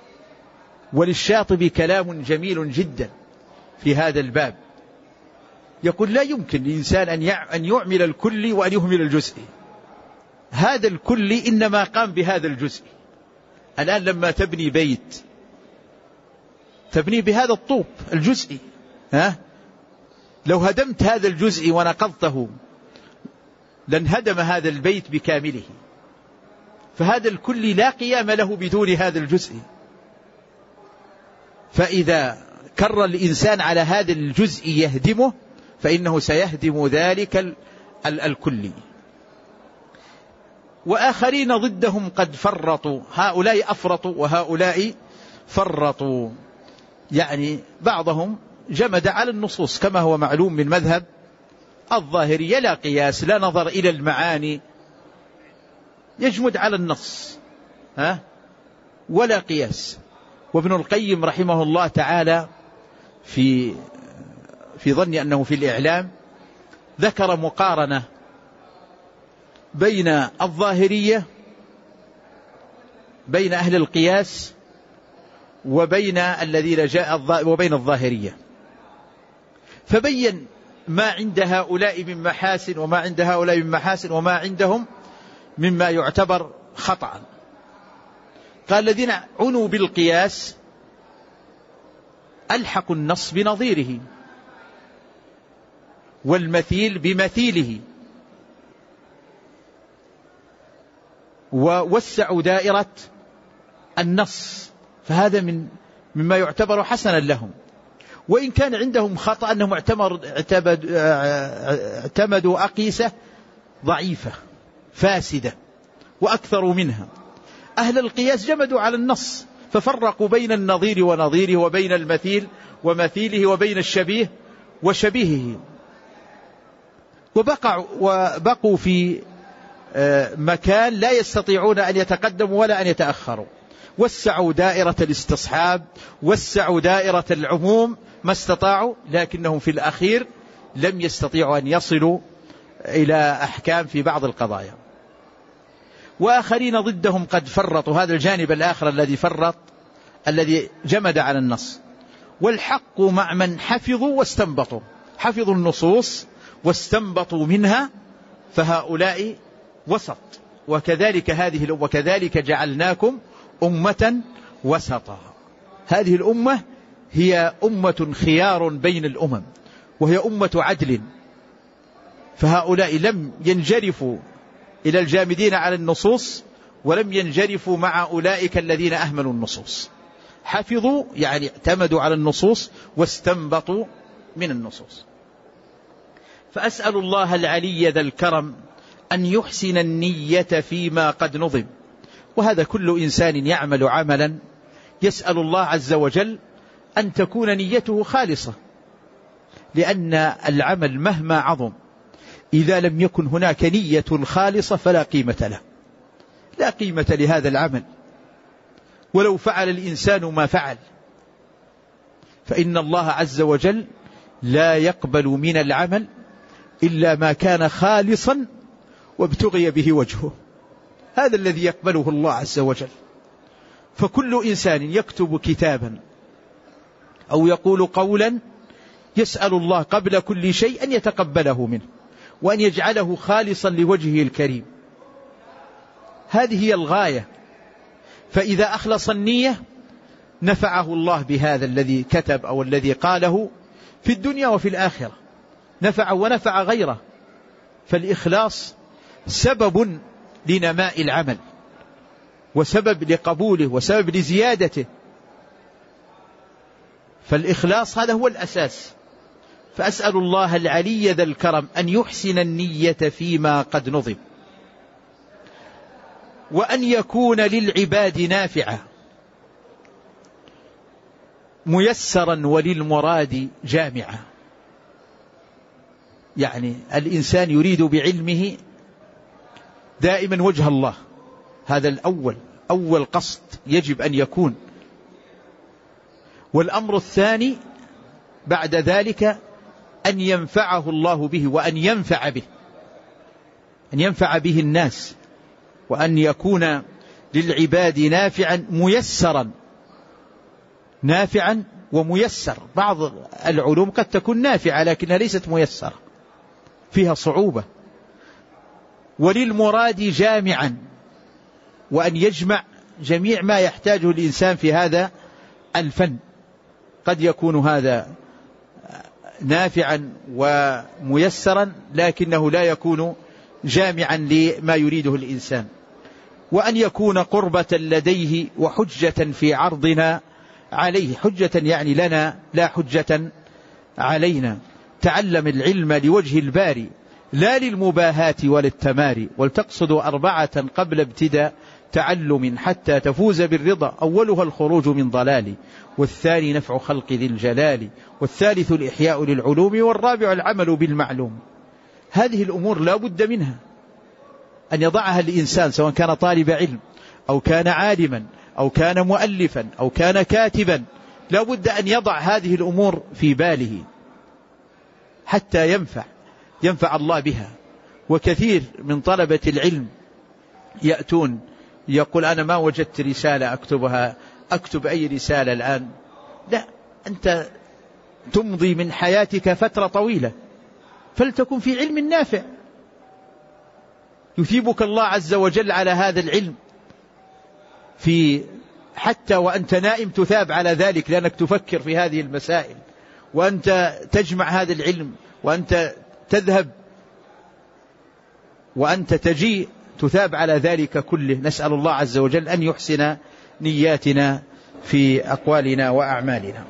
وللشاطبي كلام جميل جدا في هذا الباب، يقول لا يمكن للإنسان أن يعمل الكل وأن يهمل الجزء. هذا الكل إنما قام بهذا الجزء. الآن لما تبني بيت تبني بهذا الطوب الجزئي، لو هدمت هذا الجزء ونقضته لانهدم هذا البيت بكامله. فهذا الكل لا قيام له بدون هذا الجزء. فإذا كر الإنسان على هذا الجزء يهدمه فإنه سيهدم ذلك الكل. وآخرين ضدهم قد فرطوا، هؤلاء أفرطوا وهؤلاء فرطوا، يعني بعضهم جمد على النصوص كما هو معلوم من مذهب الظاهرية، لا قياس لا نظر إلى المعاني، يجمد على النص ولا قياس. وابن القيم رحمه الله تعالى في ظني أنه في الإعلام ذكر مقارنة بين الظاهرية بين أهل القياس وبين الذين وبين الظاهرية، فبين ما عند هؤلاء من محاسن وما عند هؤلاء من محاسن وما عندهم مما يعتبر خطأ. قال الذين عنوا بالقياس ألحقوا النص بنظيره والمثيل بمثيله ووسعوا دائرة النص، فهذا مما يعتبر حسنا لهم. وإن كان عندهم خطأ أنهم اعتمدوا أقيسة ضعيفة فاسدة وأكثروا منها. أهل القياس جمدوا على النص ففرقوا بين النظير ونظيره وبين المثيل ومثيله وبين الشبيه وشبيهه، وبقوا في مكان لا يستطيعون أن يتقدموا ولا أن يتأخروا. وسعوا دائرة الاستصحاب، وسعوا دائرة العموم ما استطاعوا، لكنهم في الأخير لم يستطيعوا أن يصلوا إلى أحكام في بعض القضايا. وآخرين ضدهم قد فرطوا، هذا الجانب الآخر الذي فرط الذي جمد على النص. والحق مع من حفظوا واستنبطوا، حفظوا النصوص واستنبطوا منها، فهؤلاء وسط. وكذلك جعلناكم أمة وسطا. هذه الأمة هي أمة خيار بين الأمم، وهي أمة عدل. فهؤلاء لم ينجرفوا إلى الجامدين على النصوص ولم ينجرفوا مع أولئك الذين أهملوا النصوص. حفظوا يعني اعتمدوا على النصوص واستنبطوا من النصوص. فأسأل الله العلي ذا الكرم أن يحسن النية فيما قد نظم. وهذا كل إنسان يعمل عملا يسأل الله عز وجل أن تكون نيته خالصة، لأن العمل مهما عظم إذا لم يكن هناك نية خالصة فلا قيمة له، لا قيمة لهذا العمل ولو فعل الإنسان ما فعل. فإن الله عز وجل لا يقبل من العمل إلا ما كان خالصا وابتغي به وجهه، هذا الذي يقبله الله عز وجل. فكل إنسان يكتب كتابا أو يقول قولا يسأل الله قبل كل شيء أن يتقبله منه وأن يجعله خالصا لوجهه الكريم، هذه هي الغاية. فإذا أخلص النية نفعه الله بهذا الذي كتب أو الذي قاله في الدنيا وفي الآخرة، نفع ونفع غيره. فالإخلاص سبب لنماء العمل وسبب لقبوله وسبب لزيادته. فالإخلاص هذا هو الأساس. فأسأل الله العلي ذا الكرم أن يحسن النية فيما قد نظم، وأن يكون للعباد نافعا ميسرا وللمراد جامعا. يعني الإنسان يريد بعلمه دائما وجه الله، هذا أول قصد يجب أن يكون. والأمر الثاني بعد ذلك أن ينفعه الله به وأن ينفع به، أن ينفع به الناس، وأن يكون للعباد نافعا ميسرا نافعا وميسر. بعض العلوم قد تكون نافعة لكنها ليست ميسرة، فيها صعوبة. وللمراد جامعا، وأن يجمع جميع ما يحتاجه الإنسان في هذا الفن. قد يكون هذا نافعا وميسرا لكنه لا يكون جامعا لما يريده الإنسان. وأن يكون قربة لديه وحجة في عرضنا عليه، حجة يعني لنا لا حجة علينا. تعلم العلم لوجه الباري لا للمباهاة وللتماري، ولتقصد 4 قبل ابتداء تعلم حتى تفوز بالرضا. أولها الخروج من ضلال، والثاني نفع خلق ذي الجلال، والثالث الإحياء للعلوم، والرابع العمل بالمعلوم. هذه الأمور لا بد منها أن يضعها الإنسان، سواء كان طالب علم أو كان عالما أو كان مؤلفا أو كان كاتبا، لا بد أن يضع هذه الأمور في باله حتى ينفع الله بها. وكثير من طلبة العلم يأتون يقول أنا ما وجدت رسالة أكتبها، أكتب أي رسالة الآن؟ لا، أنت تمضي من حياتك فترة طويلة، فلتكن في علم نافع يثيبك الله عز وجل على هذا العلم، حتى وأنت نائم تثاب على ذلك، لأنك تفكر في هذه المسائل، وأنت تجمع هذا العلم، وأنت تذهب وأنت تجيء تثاب على ذلك كله. نسأل الله عز وجل أن يحسن نياتنا في أقوالنا وأعمالنا.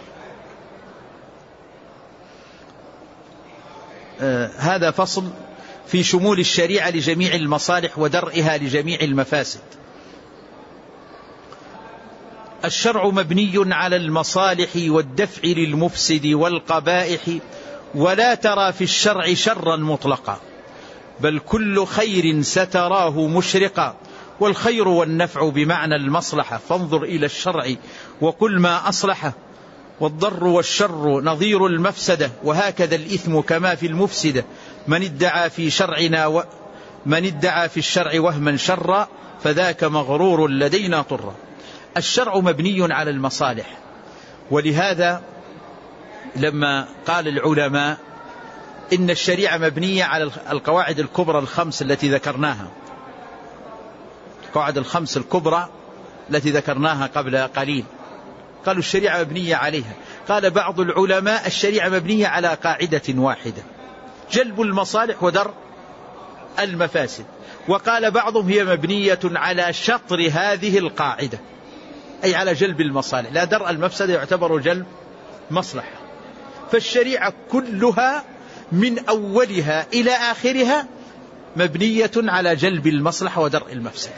هذا فصل في شمول الشريعة لجميع المصالح ودرئها لجميع المفاسد. الشرع مبني على المصالح والدفع للمفسد والقبائح، ولا ترى في الشرع شرا مطلقا، بل كل خير ستراه مشرقا، والخير والنفع بمعنى المصلحة، فانظر إلى الشرع وقل ما أصلحه، والضر والشر نظير المفسدة، وهكذا الإثم كما في المفسدة، من ادعى في الشرع وهما شرا، فذاك مغرور لدينا طرا. الشرع مبني على المصالح، ولهذا لما قال العلماء إن الشريعة مبنية على القواعد الكبرى الخمس التي ذكرناها، القواعد الخمس الكبرى التي ذكرناها قبل قليل، قالوا الشريعة مبنية عليها. قال بعض العلماء الشريعة مبنية على قاعدة واحدة، جلب المصالح ودرء المفاسد. وقال بعضهم هي مبنية على شطر هذه القاعدة، أي على جلب المصالح، لا درء المفسد يعتبر جلب مصلحة. فالشريعة كلها من أولها إلى آخرها مبنية على جلب المصلحة ودرء المفسدة.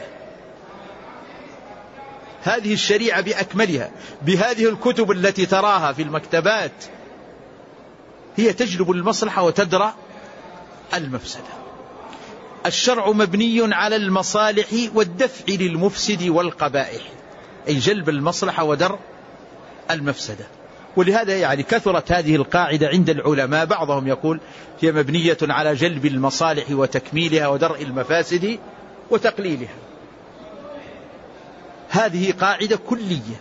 هذه الشريعة بأكملها، بهذه الكتب التي تراها في المكتبات، هي تجلب المصلحة وتدرأ المفسدة. الشرع مبني على المصالح والدفع للمفسد والقبائح، أي جلب المصلحة ودرء المفسدة. ولهذا يعني كثرت هذه القاعدة عند العلماء، بعضهم يقول هي مبنية على جلب المصالح وتكميلها ودرء المفاسد وتقليلها. هذه قاعدة كلية،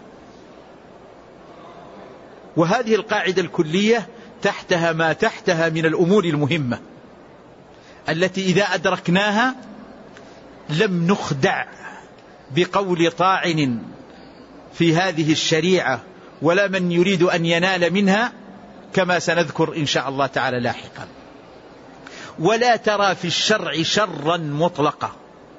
وهذه القاعدة الكلية تحتها ما تحتها من الأمور المهمة التي إذا أدركناها لم نخدع بقول طاعن في هذه الشريعة ولا من يريد أن ينال منها، كما سنذكر إن شاء الله تعالى لاحقا. ولا ترى في الشرع شرا مطلقا،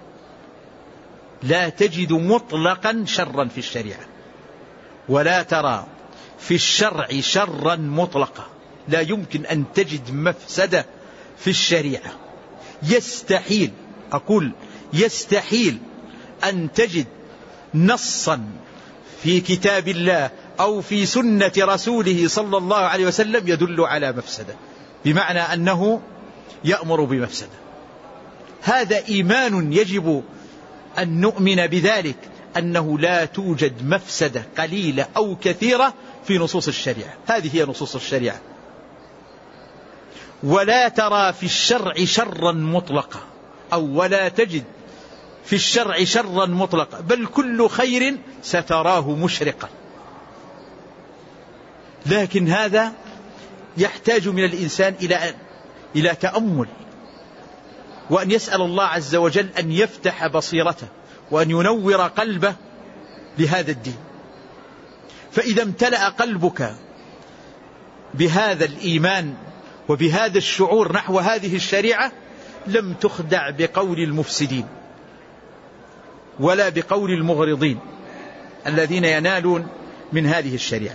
لا تجد مطلقا شرا في الشريعة. ولا ترى في الشرع شرا مطلقا، لا يمكن أن تجد مفسدة في الشريعة. يستحيل، أقول يستحيل أن تجد نصا في كتاب الله أو في سنة رسوله صلى الله عليه وسلم يدل على مفسدة، بمعنى أنه يأمر بمفسدة. هذا إيمان يجب أن نؤمن بذلك، أنه لا توجد مفسدة قليلة أو كثيرة في نصوص الشريعة. هذه هي نصوص الشريعة. ولا ترى في الشرع شرا مطلقا، أو ولا تجد في الشرع شرا مطلقا، بل كل خير ستراه مشرقا. لكن هذا يحتاج من الإنسان إلى تأمل، وأن يسأل الله عز وجل أن يفتح بصيرته وأن ينور قلبه لهذا الدين. فإذا امتلأ قلبك بهذا الإيمان وبهذا الشعور نحو هذه الشريعة لم تخدع بقول المفسدين ولا بقول المغرضين الذين ينالون من هذه الشريعة.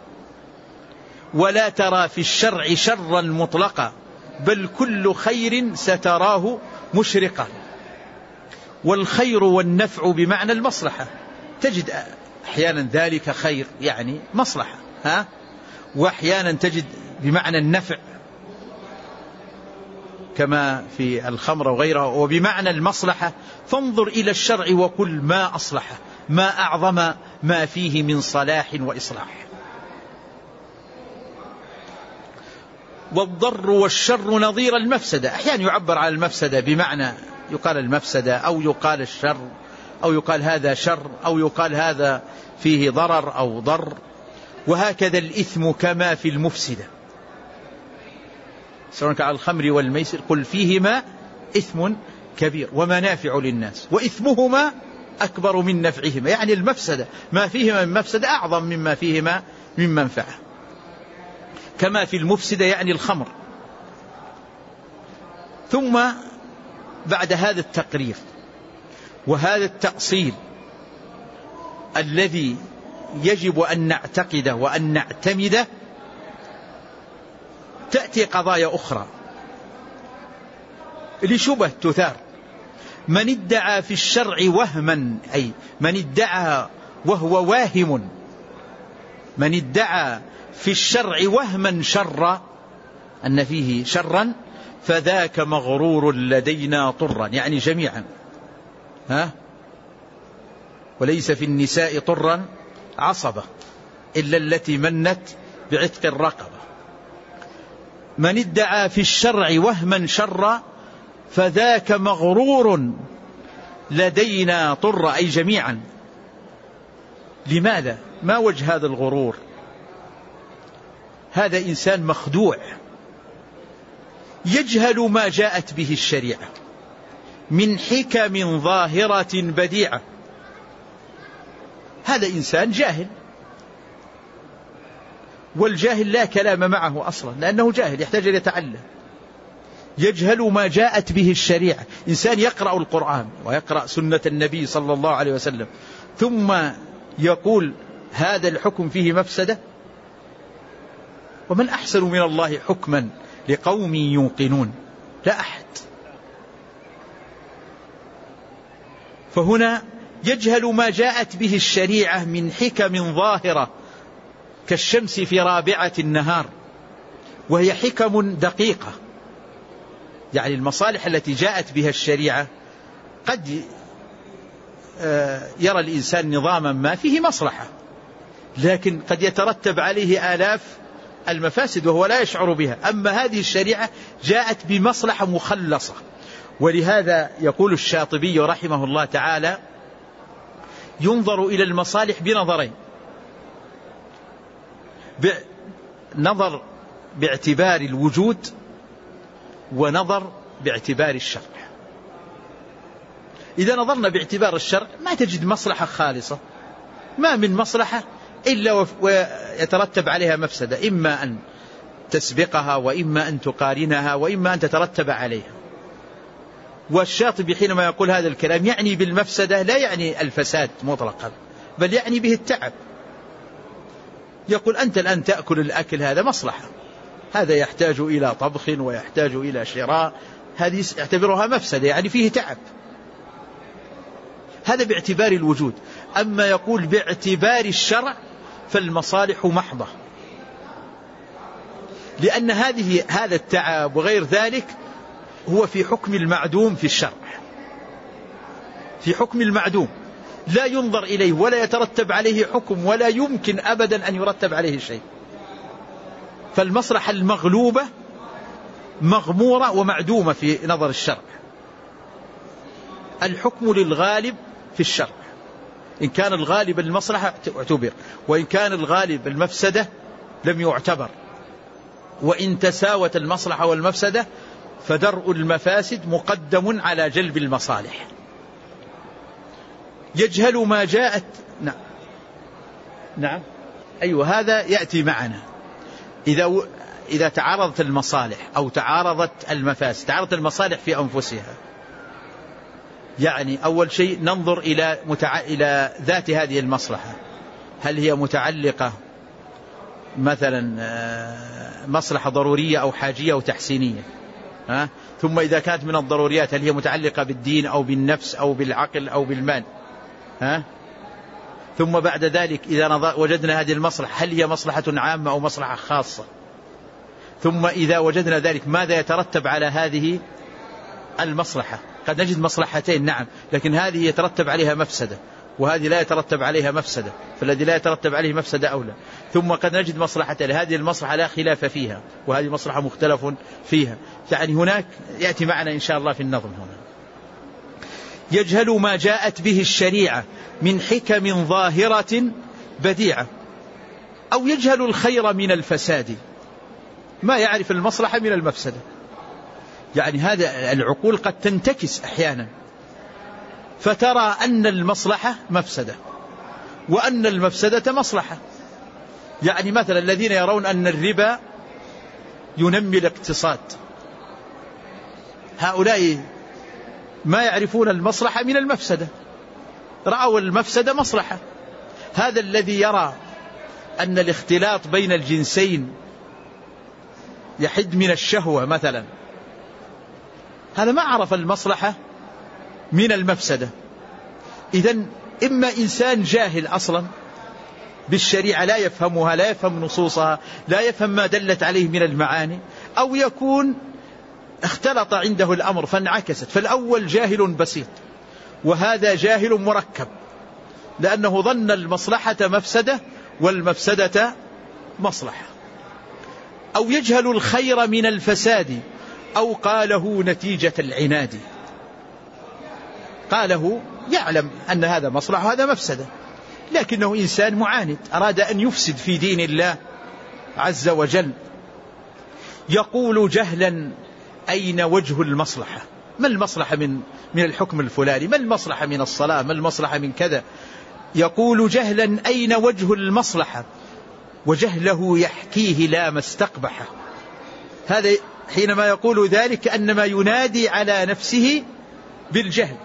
ولا ترى في الشرع شرا مطلقا بل كل خير ستراه مشرقا. والخير والنفع بمعنى المصلحة، تجد أحيانا ذلك خير يعني مصلحة، وأحيانا تجد بمعنى النفع كما في الخمر وغيرها، وبمعنى المصلحة. فانظر إلى الشرع وقل ما أصلحه، ما أعظم ما فيه من صلاح وإصلاح. والضر والشر نظير المفسدة، أحيانا يعبر على المفسدة بمعنى يقال المفسدة أو يقال الشر أو يقال هذا شر أو يقال هذا فيه ضرر أو ضر. وهكذا الإثم كما في المفسدة، سواء كان على الخمر والميسر قل فيهما إثم كبير ومنافع للناس وإثمهما أكبر من نفعهما، يعني المفسدة ما فيهما من مفسدة أعظم مما فيهما من منفعة. كما في المفسدة يعني الخمر. ثم بعد هذا التقرير وهذا التأصيل الذي يجب أن نعتقده وأن نعتمده، تأتي قضايا أخرى لشبه تثار. من ادعى في الشرع وهما، أي من ادعى وهو واهم، من ادعى في الشرع وهما شرا أن فيه شرا فذاك مغرور لدينا طرا، يعني جميعا. وليس في النساء طرا عصبة إلا التي منت بعتق الرقبة. من ادعى في الشرع وهما شرا فذاك مغرور لدينا طرا، أي جميعا. لماذا؟ ما وجه هذا الغرور؟ هذا إنسان مخدوع يجهل ما جاءت به الشريعة من حكم ظاهرة بديعة. هذا إنسان جاهل، والجاهل لا كلام معه أصلا لأنه جاهل يحتاج أن يتعلم. يجهل ما جاءت به الشريعة. إنسان يقرأ القرآن ويقرأ سنة النبي صلى الله عليه وسلم ثم يقول هذا الحكم فيه مفسدة. ومن أحسن من الله حكما لقوم يوقنون، لا أحد. فهنا يجهل ما جاءت به الشريعة من حكم ظاهرة كالشمس في رابعة النهار، وهي حكم دقيقة. يعني المصالح التي جاءت بها الشريعة قد يرى الإنسان نظاما ما فيه مصلحة، لكن قد يترتب عليه آلاف المفاسد وهو لا يشعر بها. أما هذه الشريعة جاءت بمصلحة مخلصة. ولهذا يقول الشاطبي رحمه الله تعالى: ينظر إلى المصالح بنظرين، نظر باعتبار الوجود ونظر باعتبار الشرع. إذا نظرنا باعتبار الشرع ما تجد مصلحة خالصة، ما من مصلحة إلا ويترتب عليها مفسدة، إما أن تسبقها وإما أن تقارنها وإما أن تترتب عليها. والشاطبي حينما يقول هذا الكلام يعني بالمفسدة لا يعني الفساد مطلقا، بل يعني به التعب. يقول أنت الآن تأكل الأكل هذا مصلحة، هذا يحتاج إلى طبخ ويحتاج إلى شراء، هذه يعتبرها مفسدة يعني فيه تعب. هذا باعتبار الوجود. أما يقول باعتبار الشرع فالمصالح محضة، لأن هذا التعب وغير ذلك هو في حكم المعدوم في الشرع، في حكم المعدوم لا ينظر إليه ولا يترتب عليه حكم ولا يمكن أبدا أن يرتب عليه شيء. فالمصلحة المغلوبة مغمورة ومعدومة في نظر الشرع. الحكم للغالب في الشرع، إن كان الغالب المصلحة اعتبر، وإن كان الغالب المفسدة لم يعتبر. وإن تساوت المصلحة والمفسدة فدرء المفاسد مقدم على جلب المصالح. يجهل ما جاءت. نعم أيوة، هذا يأتي معنا. إذا تعارضت المصالح أو تعارضت المفاسد، تعارضت المصالح في أنفسها، يعني أول شيء ننظر إلى ذات هذه المصلحة، هل هي متعلقة مثلا مصلحة ضرورية أو حاجية أو تحسينية، ثم إذا كانت من الضروريات هل هي متعلقة بالدين أو بالنفس أو بالعقل أو بالمال، ثم بعد ذلك إذا وجدنا هذه المصلحة هل هي مصلحة عامة أو مصلحة خاصة، ثم إذا وجدنا ذلك ماذا يترتب على هذه المصلحة. قد نجد مصلحتين نعم، لكن هذه يترتب عليها مفسدة وهذه لا يترتب عليها مفسدة، فالذي لا يترتب عليه مفسدة أولى. ثم قد نجد مصلحتين، هذه المصلحة لا خلاف فيها وهذه مصلحة مختلف فيها. يعني هناك يأتي معنا إن شاء الله في النظم هنا. يجهل ما جاءت به الشريعة من حكم ظاهرة بديعة، أو يجهل الخير من الفساد، ما يعرف المصلحة من المفسدة. يعني هذا العقول قد تنتكس أحيانا فترى أن المصلحة مفسدة وأن المفسدة مصلحة. يعني مثلا الذين يرون أن الربا ينمي الاقتصاد، هؤلاء ما يعرفون المصلحة من المفسدة، رأوا المفسدة مصلحة. هذا الذي يرى أن الاختلاط بين الجنسين يحد من الشهوة مثلا، هذا ما عرف المصلحة من المفسدة. إذن إما إنسان جاهل أصلا بالشريعة لا يفهمها، لا يفهم نصوصها، لا يفهم ما دلت عليه من المعاني، أو يكون اختلط عنده الأمر فانعكست، فالأول جاهل بسيط وهذا جاهل مركب، لأنه ظن المصلحة مفسدة والمفسدة مصلحة. أو يجهل الخير من الفساد، أو قاله نتيجة العناد، قاله يعلم أن هذا مصلحة وهذا مفسدة، لكنه إنسان معاند أراد أن يفسد في دين الله عز وجل. يقول جهلا أين وجه المصلحة، ما المصلحة من الحكم الفلاني، ما المصلحة من الصلاة، ما المصلحة من كذا. يقول جهلا أين وجه المصلحة، وجهله يحكيه لا ما استقبحه. هذا حينما يقول ذلك كأنما ينادي على نفسه بالجهل.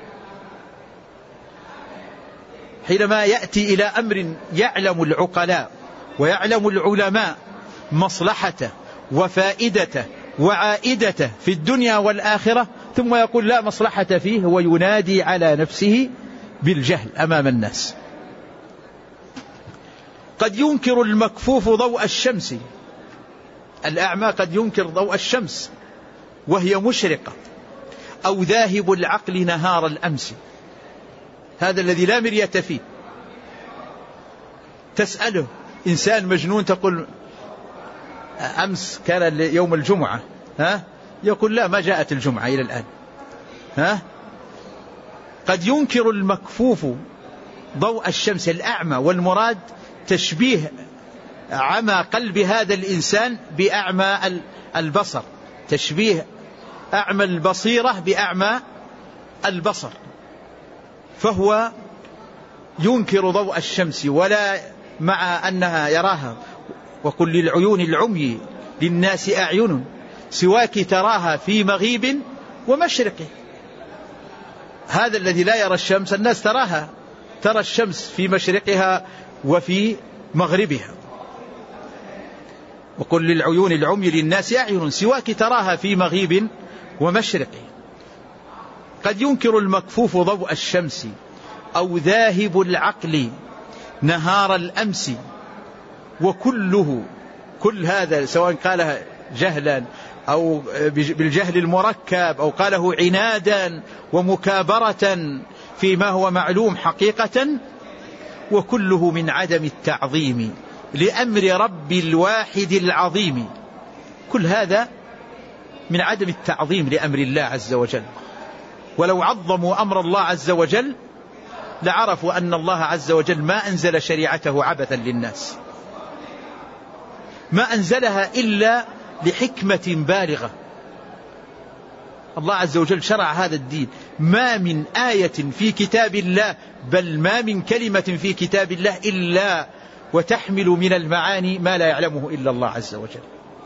حينما يأتي إلى أمر يعلم العقلاء ويعلم العلماء مصلحته وفائدته وعائدته في الدنيا والآخرة، ثم يقول لا مصلحة فيه، هو ينادي على نفسه بالجهل أمام الناس. قد ينكر المكفوف ضوء الشمس، الأعمى قد ينكر ضوء الشمس وهي مشرقة، أو ذاهب العقل نهار الأمس، هذا الذي لا مرية فيه. تسأله إنسان مجنون تقول أمس كان يوم الجمعة، يقول لا ما جاءت الجمعة إلى الآن. قد ينكر المكفوف ضوء الشمس الأعمى، والمراد تشبيه عمى قلب هذا الإنسان بأعمى البصر، تشبيه أعمى البصيرة بأعمى البصر، فهو ينكر ضوء الشمس ولا مع أنها يراها. وقل للعيون العمي للناس أعين سواك تراها في مغيب ومشرق. هذا الذي لا يرى الشمس الناس تراها، ترى الشمس في مشرقها وفي مغربها. وقل للعيون العمي للناس أعين سواك تراها في مغيب ومشرق. قد ينكر المكفوف ضوء الشمس، أو ذاهب العقل نهار الأمس. وكله، كل هذا سواء قالها جهلا أو بالجهل المركب أو قاله عنادا ومكابرة فيما هو معلوم حقيقة، وكله من عدم التعظيم لأمر رب الواحد العظيم. كل هذا من عدم التعظيم لأمر الله عز وجل. ولو عظموا أمر الله عز وجل لعرفوا أن الله عز وجل ما أنزل شريعته عبثا للناس. ما أنزلها إلا لحكمة بالغة. الله عز وجل شرع هذا الدين. ما من آية في كتاب الله، بل ما من كلمة في كتاب الله إلا وتحمل من المعاني ما لا يعلمه إلا الله عز وجل.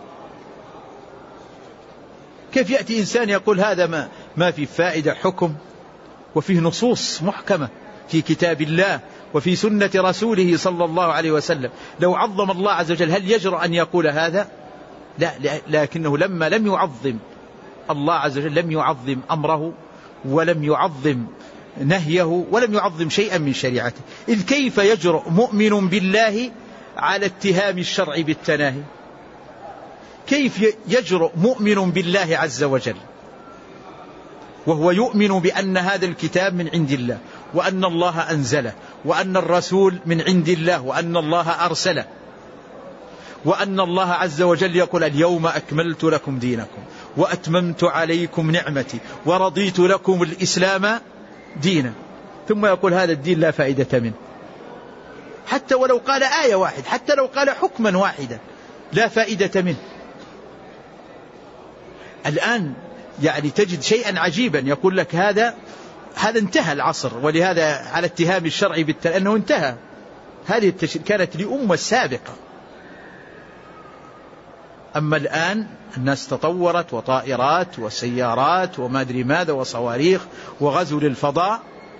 كيف يأتي إنسان يقول هذا ما في فائدة حكم، وفيه نصوص محكمة في كتاب الله وفي سنة رسوله صلى الله عليه وسلم. لو عظم الله عز وجل هل يجرؤ أن يقول هذا؟ لا، لكنه لما لم يعظم الله عز وجل لم يعظم أمره ولم يعظم نهيه ولم يعظم شيئا من شريعته. إذ كيف يجرؤ مؤمن بالله على اتهام الشرع بالتناهي؟ كيف يجرؤ مؤمن بالله عز وجل وهو يؤمن بأن هذا الكتاب من عند الله، وأن الله أنزله، وأن الرسول من عند الله، وأن الله أرسله، وأن الله عز وجل يقول اليوم أكملت لكم دينكم وأتممت عليكم نعمتي ورضيت لكم الإسلام دينا، ثم يقول هذا الدين لا فائدة منه؟ حتى ولو قال آية واحدة، حتى لو قال حكما واحدا، لا فائدة منه. الآن يعني تجد شيئا عجيبا، يقول لك هذا انتهى العصر، ولهذا على اتهام الشرع أنه انتهى. هذه كانت لأمة السابقة، أما الآن الناس تطورت، وطائرات وسيارات وما أدري ماذا وصواريخ وغزو للفضاء،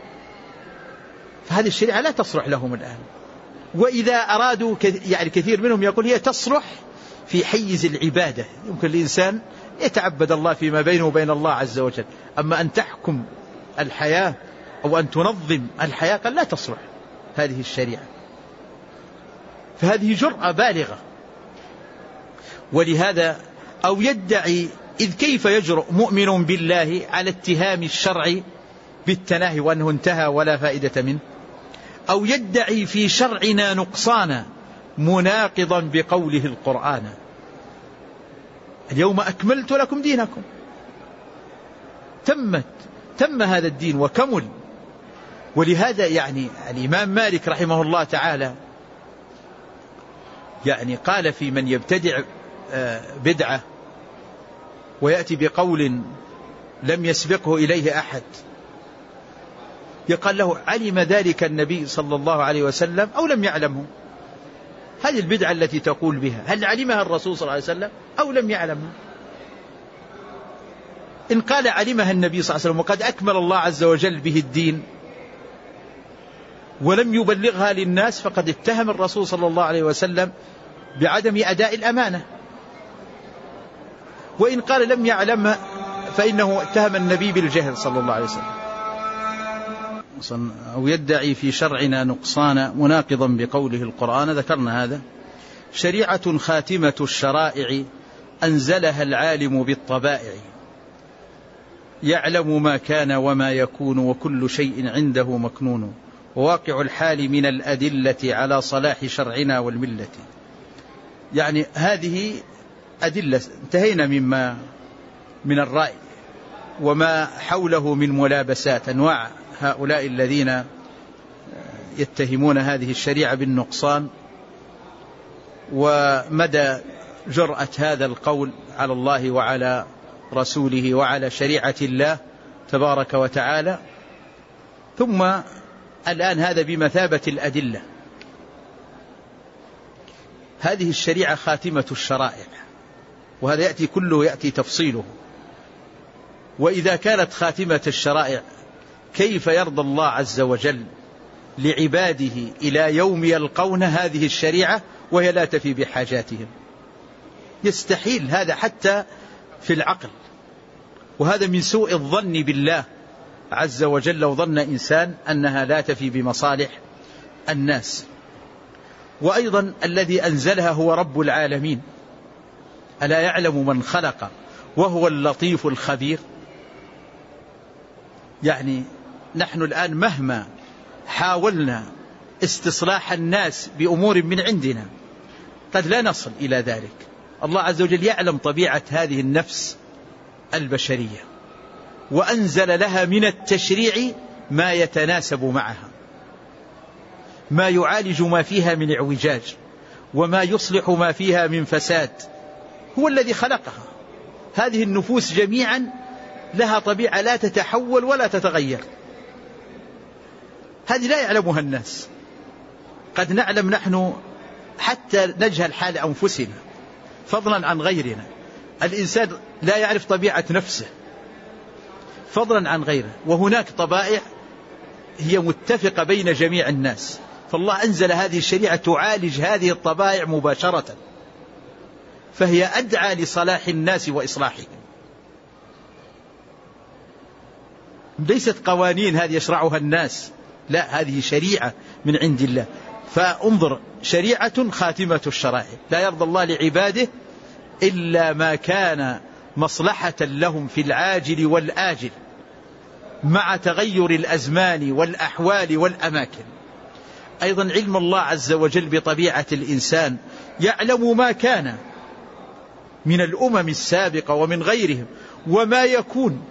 فهذه الشريعة لا تصلح لهم الآن. وإذا أرادوا يعني كثير منهم يقول هي تصلح في حيز العبادة، يمكن الإنسان يتعبد الله فيما بينه وبين الله عز وجل، أما أن تحكم الحياة أو أن تنظم الحياة قال لا تصلح هذه الشريعة. فهذه جرأة بالغة. ولهذا أو يدعي، إذ كيف يجرؤ مؤمن بالله على اتهام الشرع بالتناهي وأنه انتهى ولا فائدة منه، أو يدعي في شرعنا نقصانا مناقضا بقوله القرآن اليوم أكملت لكم دينكم. تم هذا الدين وكمل. ولهذا يعني الإمام مالك رحمه الله تعالى يعني قال في من يبتدع بدعة ويأتي بقول لم يسبقه إليه أحد، يقال له علم ذلك النبي صلى الله عليه وسلم أو لم يعلمه؟ هذه البدعة التي تقول بها هل علمها الرسول صلى الله عليه وسلم أو لم يعلمها؟ إن قال علمها النبي صلى الله عليه وسلم وقد أكمل الله عز وجل به الدين ولم يبلغها للناس، فقد اتهم الرسول صلى الله عليه وسلم بعدم أداء الأمانة. وإن قال لم يعلم فإنه اتهم النبي بالجهل صلى الله عليه وسلم. أو يدعي في شرعنا نقصان مناقضا بقوله القرآن، ذكرنا هذا. شريعة خاتمة الشرائع أنزلها العالم بالطبائع، يعلم ما كان وما يكون وكل شيء عنده مكنون، وواقع الحال من الأدلة على صلاح شرعنا والملة. يعني هذه أدلة، انتهينا من الرأي وما حوله من ملابسات أنواع هؤلاء الذين يتهمون هذه الشريعة بالنقصان، ومدى جرأة هذا القول على الله وعلى رسوله وعلى شريعة الله تبارك وتعالى. ثم الآن هذا بمثابة الأدلة. هذه الشريعة خاتمة الشرائع، وهذا يأتي كله يأتي تفصيله. وإذا كانت خاتمة الشرائع كيف يرضى الله عز وجل لعباده إلى يوم يلقون هذه الشريعة وهي لا تفي بحاجاتهم؟ يستحيل هذا حتى في العقل. وهذا من سوء الظن بالله عز وجل، لو ظن إنسان أنها لا تفي بمصالح الناس. وأيضا الذي أنزلها هو رب العالمين، ألا يعلم من خلق وهو اللطيف الخبير؟ يعني نحن الآن مهما حاولنا استصلاح الناس بأمور من عندنا قد لا نصل إلى ذلك. الله عز وجل يعلم طبيعة هذه النفس البشرية، وأنزل لها من التشريع ما يتناسب معها، ما يعالج ما فيها من اعوجاج، وما يصلح ما فيها من فساد، هو الذي خلقها. هذه النفوس جميعا لها طبيعة لا تتحول ولا تتغير، هذه لا يعلمها الناس. قد نعلم نحن حتى نجهل حال أنفسنا فضلا عن غيرنا. الإنسان لا يعرف طبيعة نفسه فضلا عن غيره، وهناك طبائع هي متفقة بين جميع الناس، فالله أنزل هذه الشريعة تعالج هذه الطبائع مباشرة، فهي أدعى لصلاح الناس وإصلاحهم. ليست قوانين هذه يشرعها الناس، لا، هذه شريعة من عند الله. فانظر، شريعة خاتمة الشرائع، لا يرضى الله لعباده إلا ما كان مصلحة لهم في العاجل والآجل مع تغير الأزمان والأحوال والأماكن. أيضا علم الله عز وجل بطبيعة الإنسان، يعلم ما كان من الأمم السابقة ومن غيرهم وما يكون.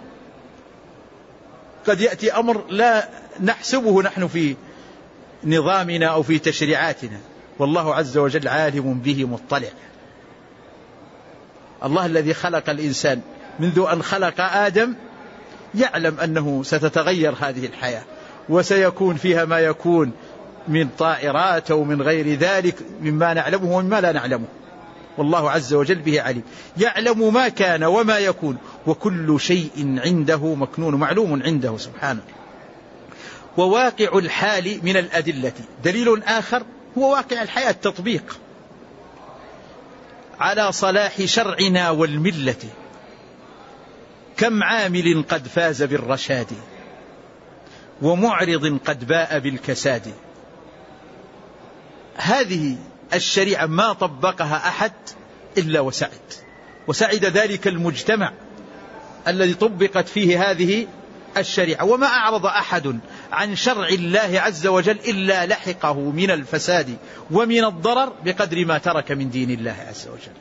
قد يأتي أمر لا نحسبه نحن في نظامنا أو في تشريعاتنا، والله عز وجل عالم به مطلع. الله الذي خلق الإنسان منذ أن خلق آدم يعلم أنه ستتغير هذه الحياة وسيكون فيها ما يكون من طائرات أو من غير ذلك مما نعلمه ومما لا نعلمه، والله عز وجل به عليم. يعلم ما كان وما يكون، وكل شيء عنده مكنون معلوم عنده سبحانه. وواقع الحال من الأدلة. دليل آخر هو واقع الحياة، التطبيق على صلاح شرعنا والملة، كم عامل قد فاز بالرشاد ومعرض قد باء بالكساد. هذه الشريعة ما طبقها أحد إلا وسعد ذلك المجتمع الذي طبقت فيه هذه الشريعة. وما أعرض أحد عن شرع الله عز وجل إلا لحقه من الفساد ومن الضرر بقدر ما ترك من دين الله عز وجل.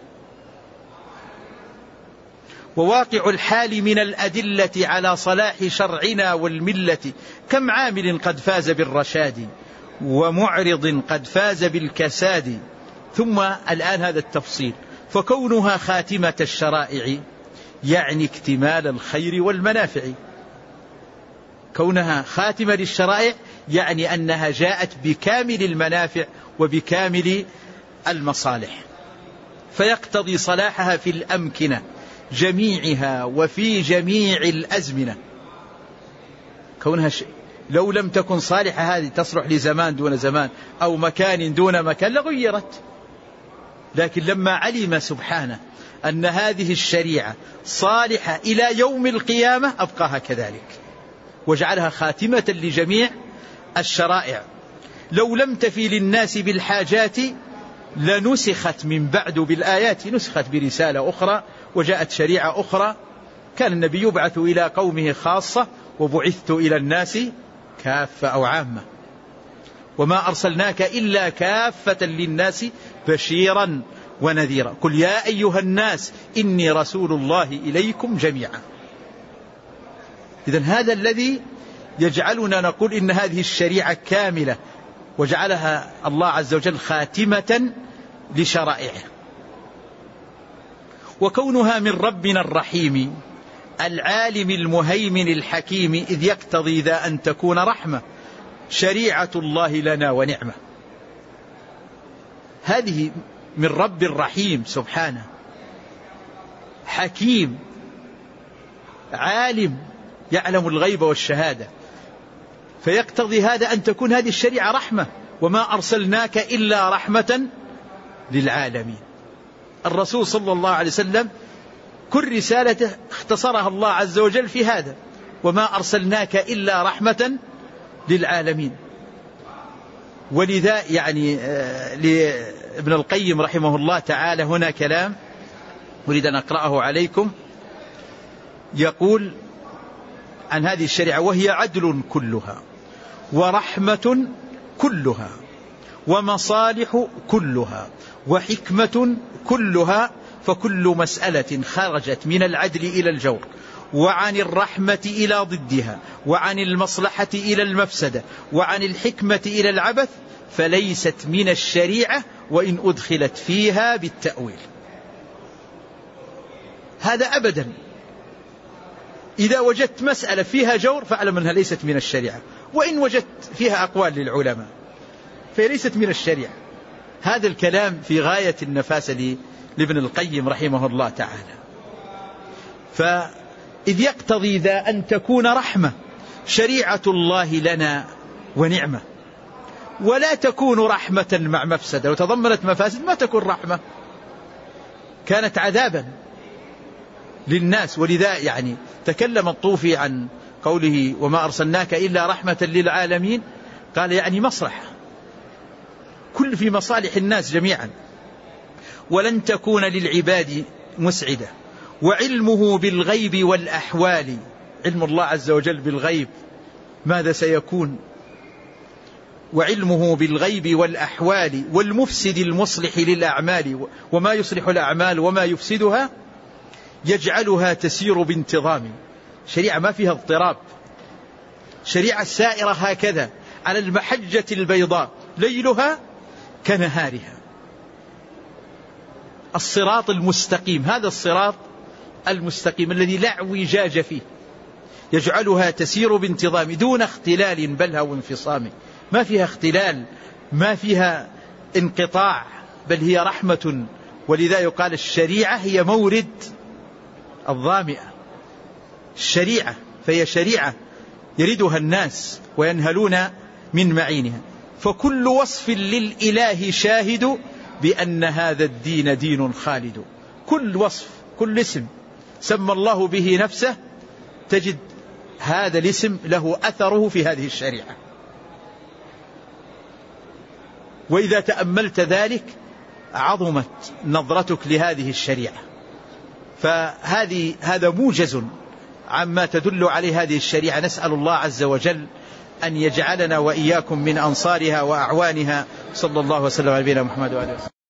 وواقع الحال من الأدلة على صلاح شرعنا والملة، كم عامل قد فاز بالرشاد ومعرض قد فاز بالكساد. ثم الآن هذا التفصيل. فكونها خاتمة الشرائع يعني اكتمال الخير والمنافع. كونها خاتمة للشرائع يعني أنها جاءت بكامل المنافع وبكامل المصالح، فيقتضي صلاحها في الأمكنة جميعها وفي جميع الأزمنة. كونها لو لم تكن صالحة هذه تصلح لزمان دون زمان أو مكان دون مكان لغيرت، لكن لما علم سبحانه أن هذه الشريعة صالحة إلى يوم القيامة أبقاها كذلك وجعلها خاتمة لجميع الشرائع. لو لم تفي للناس بالحاجات لنسخت من بعد بالآيات، نسخت برسالة أخرى وجاءت شريعة أخرى. كان النبي يبعث إلى قومه خاصة وبعثت إلى الناس كافة أو عامة، وما أرسلناك إلا كافة للناس بشيرا ونذيرا. قل يا أيها الناس إني رسول الله إليكم جميعا. إذن هذا الذي يجعلنا نقول إن هذه الشريعة كاملة وجعلها الله عز وجل خاتمة لشرائعه. وكونها من ربنا الرحيم العالم المهيمن الحكيم، إذ يقتضي ذا أن تكون رحمة شريعة الله لنا ونعمة. هذه من رب الرحيم سبحانه، حكيم عالم يعلم الغيب والشهادة، فيقتضي هذا أن تكون هذه الشريعة رحمة. وما أرسلناك إلا رحمة للعالمين. الرسول صلى الله عليه وسلم كل رسالته اختصرها الله عز وجل في هذا، وما أرسلناك إلا رحمة للعالمين. ولذا يعني لابن القيم رحمه الله تعالى هنا كلام أريد أن أقرأه عليكم. يقول عن هذه الشريعة: وهي عدل كلها ورحمة كلها ومصالح كلها وحكمة كلها، فكل مسألة خرجت من العدل إلى الجور وعن الرحمة إلى ضدها، وعن المصلحة إلى المفسدة، وعن الحكمة إلى العبث، فليست من الشريعة وإن أدخلت فيها بالتأويل. هذا أبدا. إذا وجدت مسألة فيها جور فاعلم أنها ليست من الشريعة، وإن وجدت فيها أقوال للعلماء فهي ليست من الشريعة. هذا الكلام في غاية النفاسة لابن القيم رحمه الله تعالى. فإذ يقتضي ذا أن تكون رحمة شريعة الله لنا ونعمة، ولا تكون رحمة مع مفسدة، وتضمنت مفاسد ما تكون رحمة، كانت عذابا للناس. ولذا يعني تكلم الطوفي عن قوله وما أرسلناك إلا رحمة للعالمين، قال يعني مصلحة، كل في مصالح الناس جميعا. ولن تكون للعباد مسعدة، وعلمه بالغيب والأحوال، علم الله عز وجل بالغيب ماذا سيكون، وعلمه بالغيب والأحوال والمفسد المصلح للأعمال، وما يصلح الأعمال وما يفسدها يجعلها تسير بانتظام. شريعة ما فيها اضطراب، شريعة سائرة هكذا على المحجة البيضاء ليلها كنهارها. الصراط المستقيم، هذا الصراط المستقيم الذي لا اعوجاج فيه، يجعلها تسير بانتظام دون اختلال بل أو انفصام. ما فيها اختلال، ما فيها انقطاع، بل هي رحمة. ولذا يقال الشريعة هي مورد الظامئة. الشريعة فهي شريعة يردها الناس وينهلون من معينها. فكل وصف للإله شاهد بأن هذا الدين دين خالد. كل وصف، كل اسم سمى الله به نفسه تجد هذا الاسم له أثره في هذه الشريعة. وإذا تأملت ذلك عظمت نظرتك لهذه الشريعة. فهذا موجز عما تدل عليه هذه الشريعة. نسأل الله عز وجل أن يجعلنا وإياكم من أنصارها وأعوانها. صلى الله وسلم على نبينا محمد وعلى آله وسلم.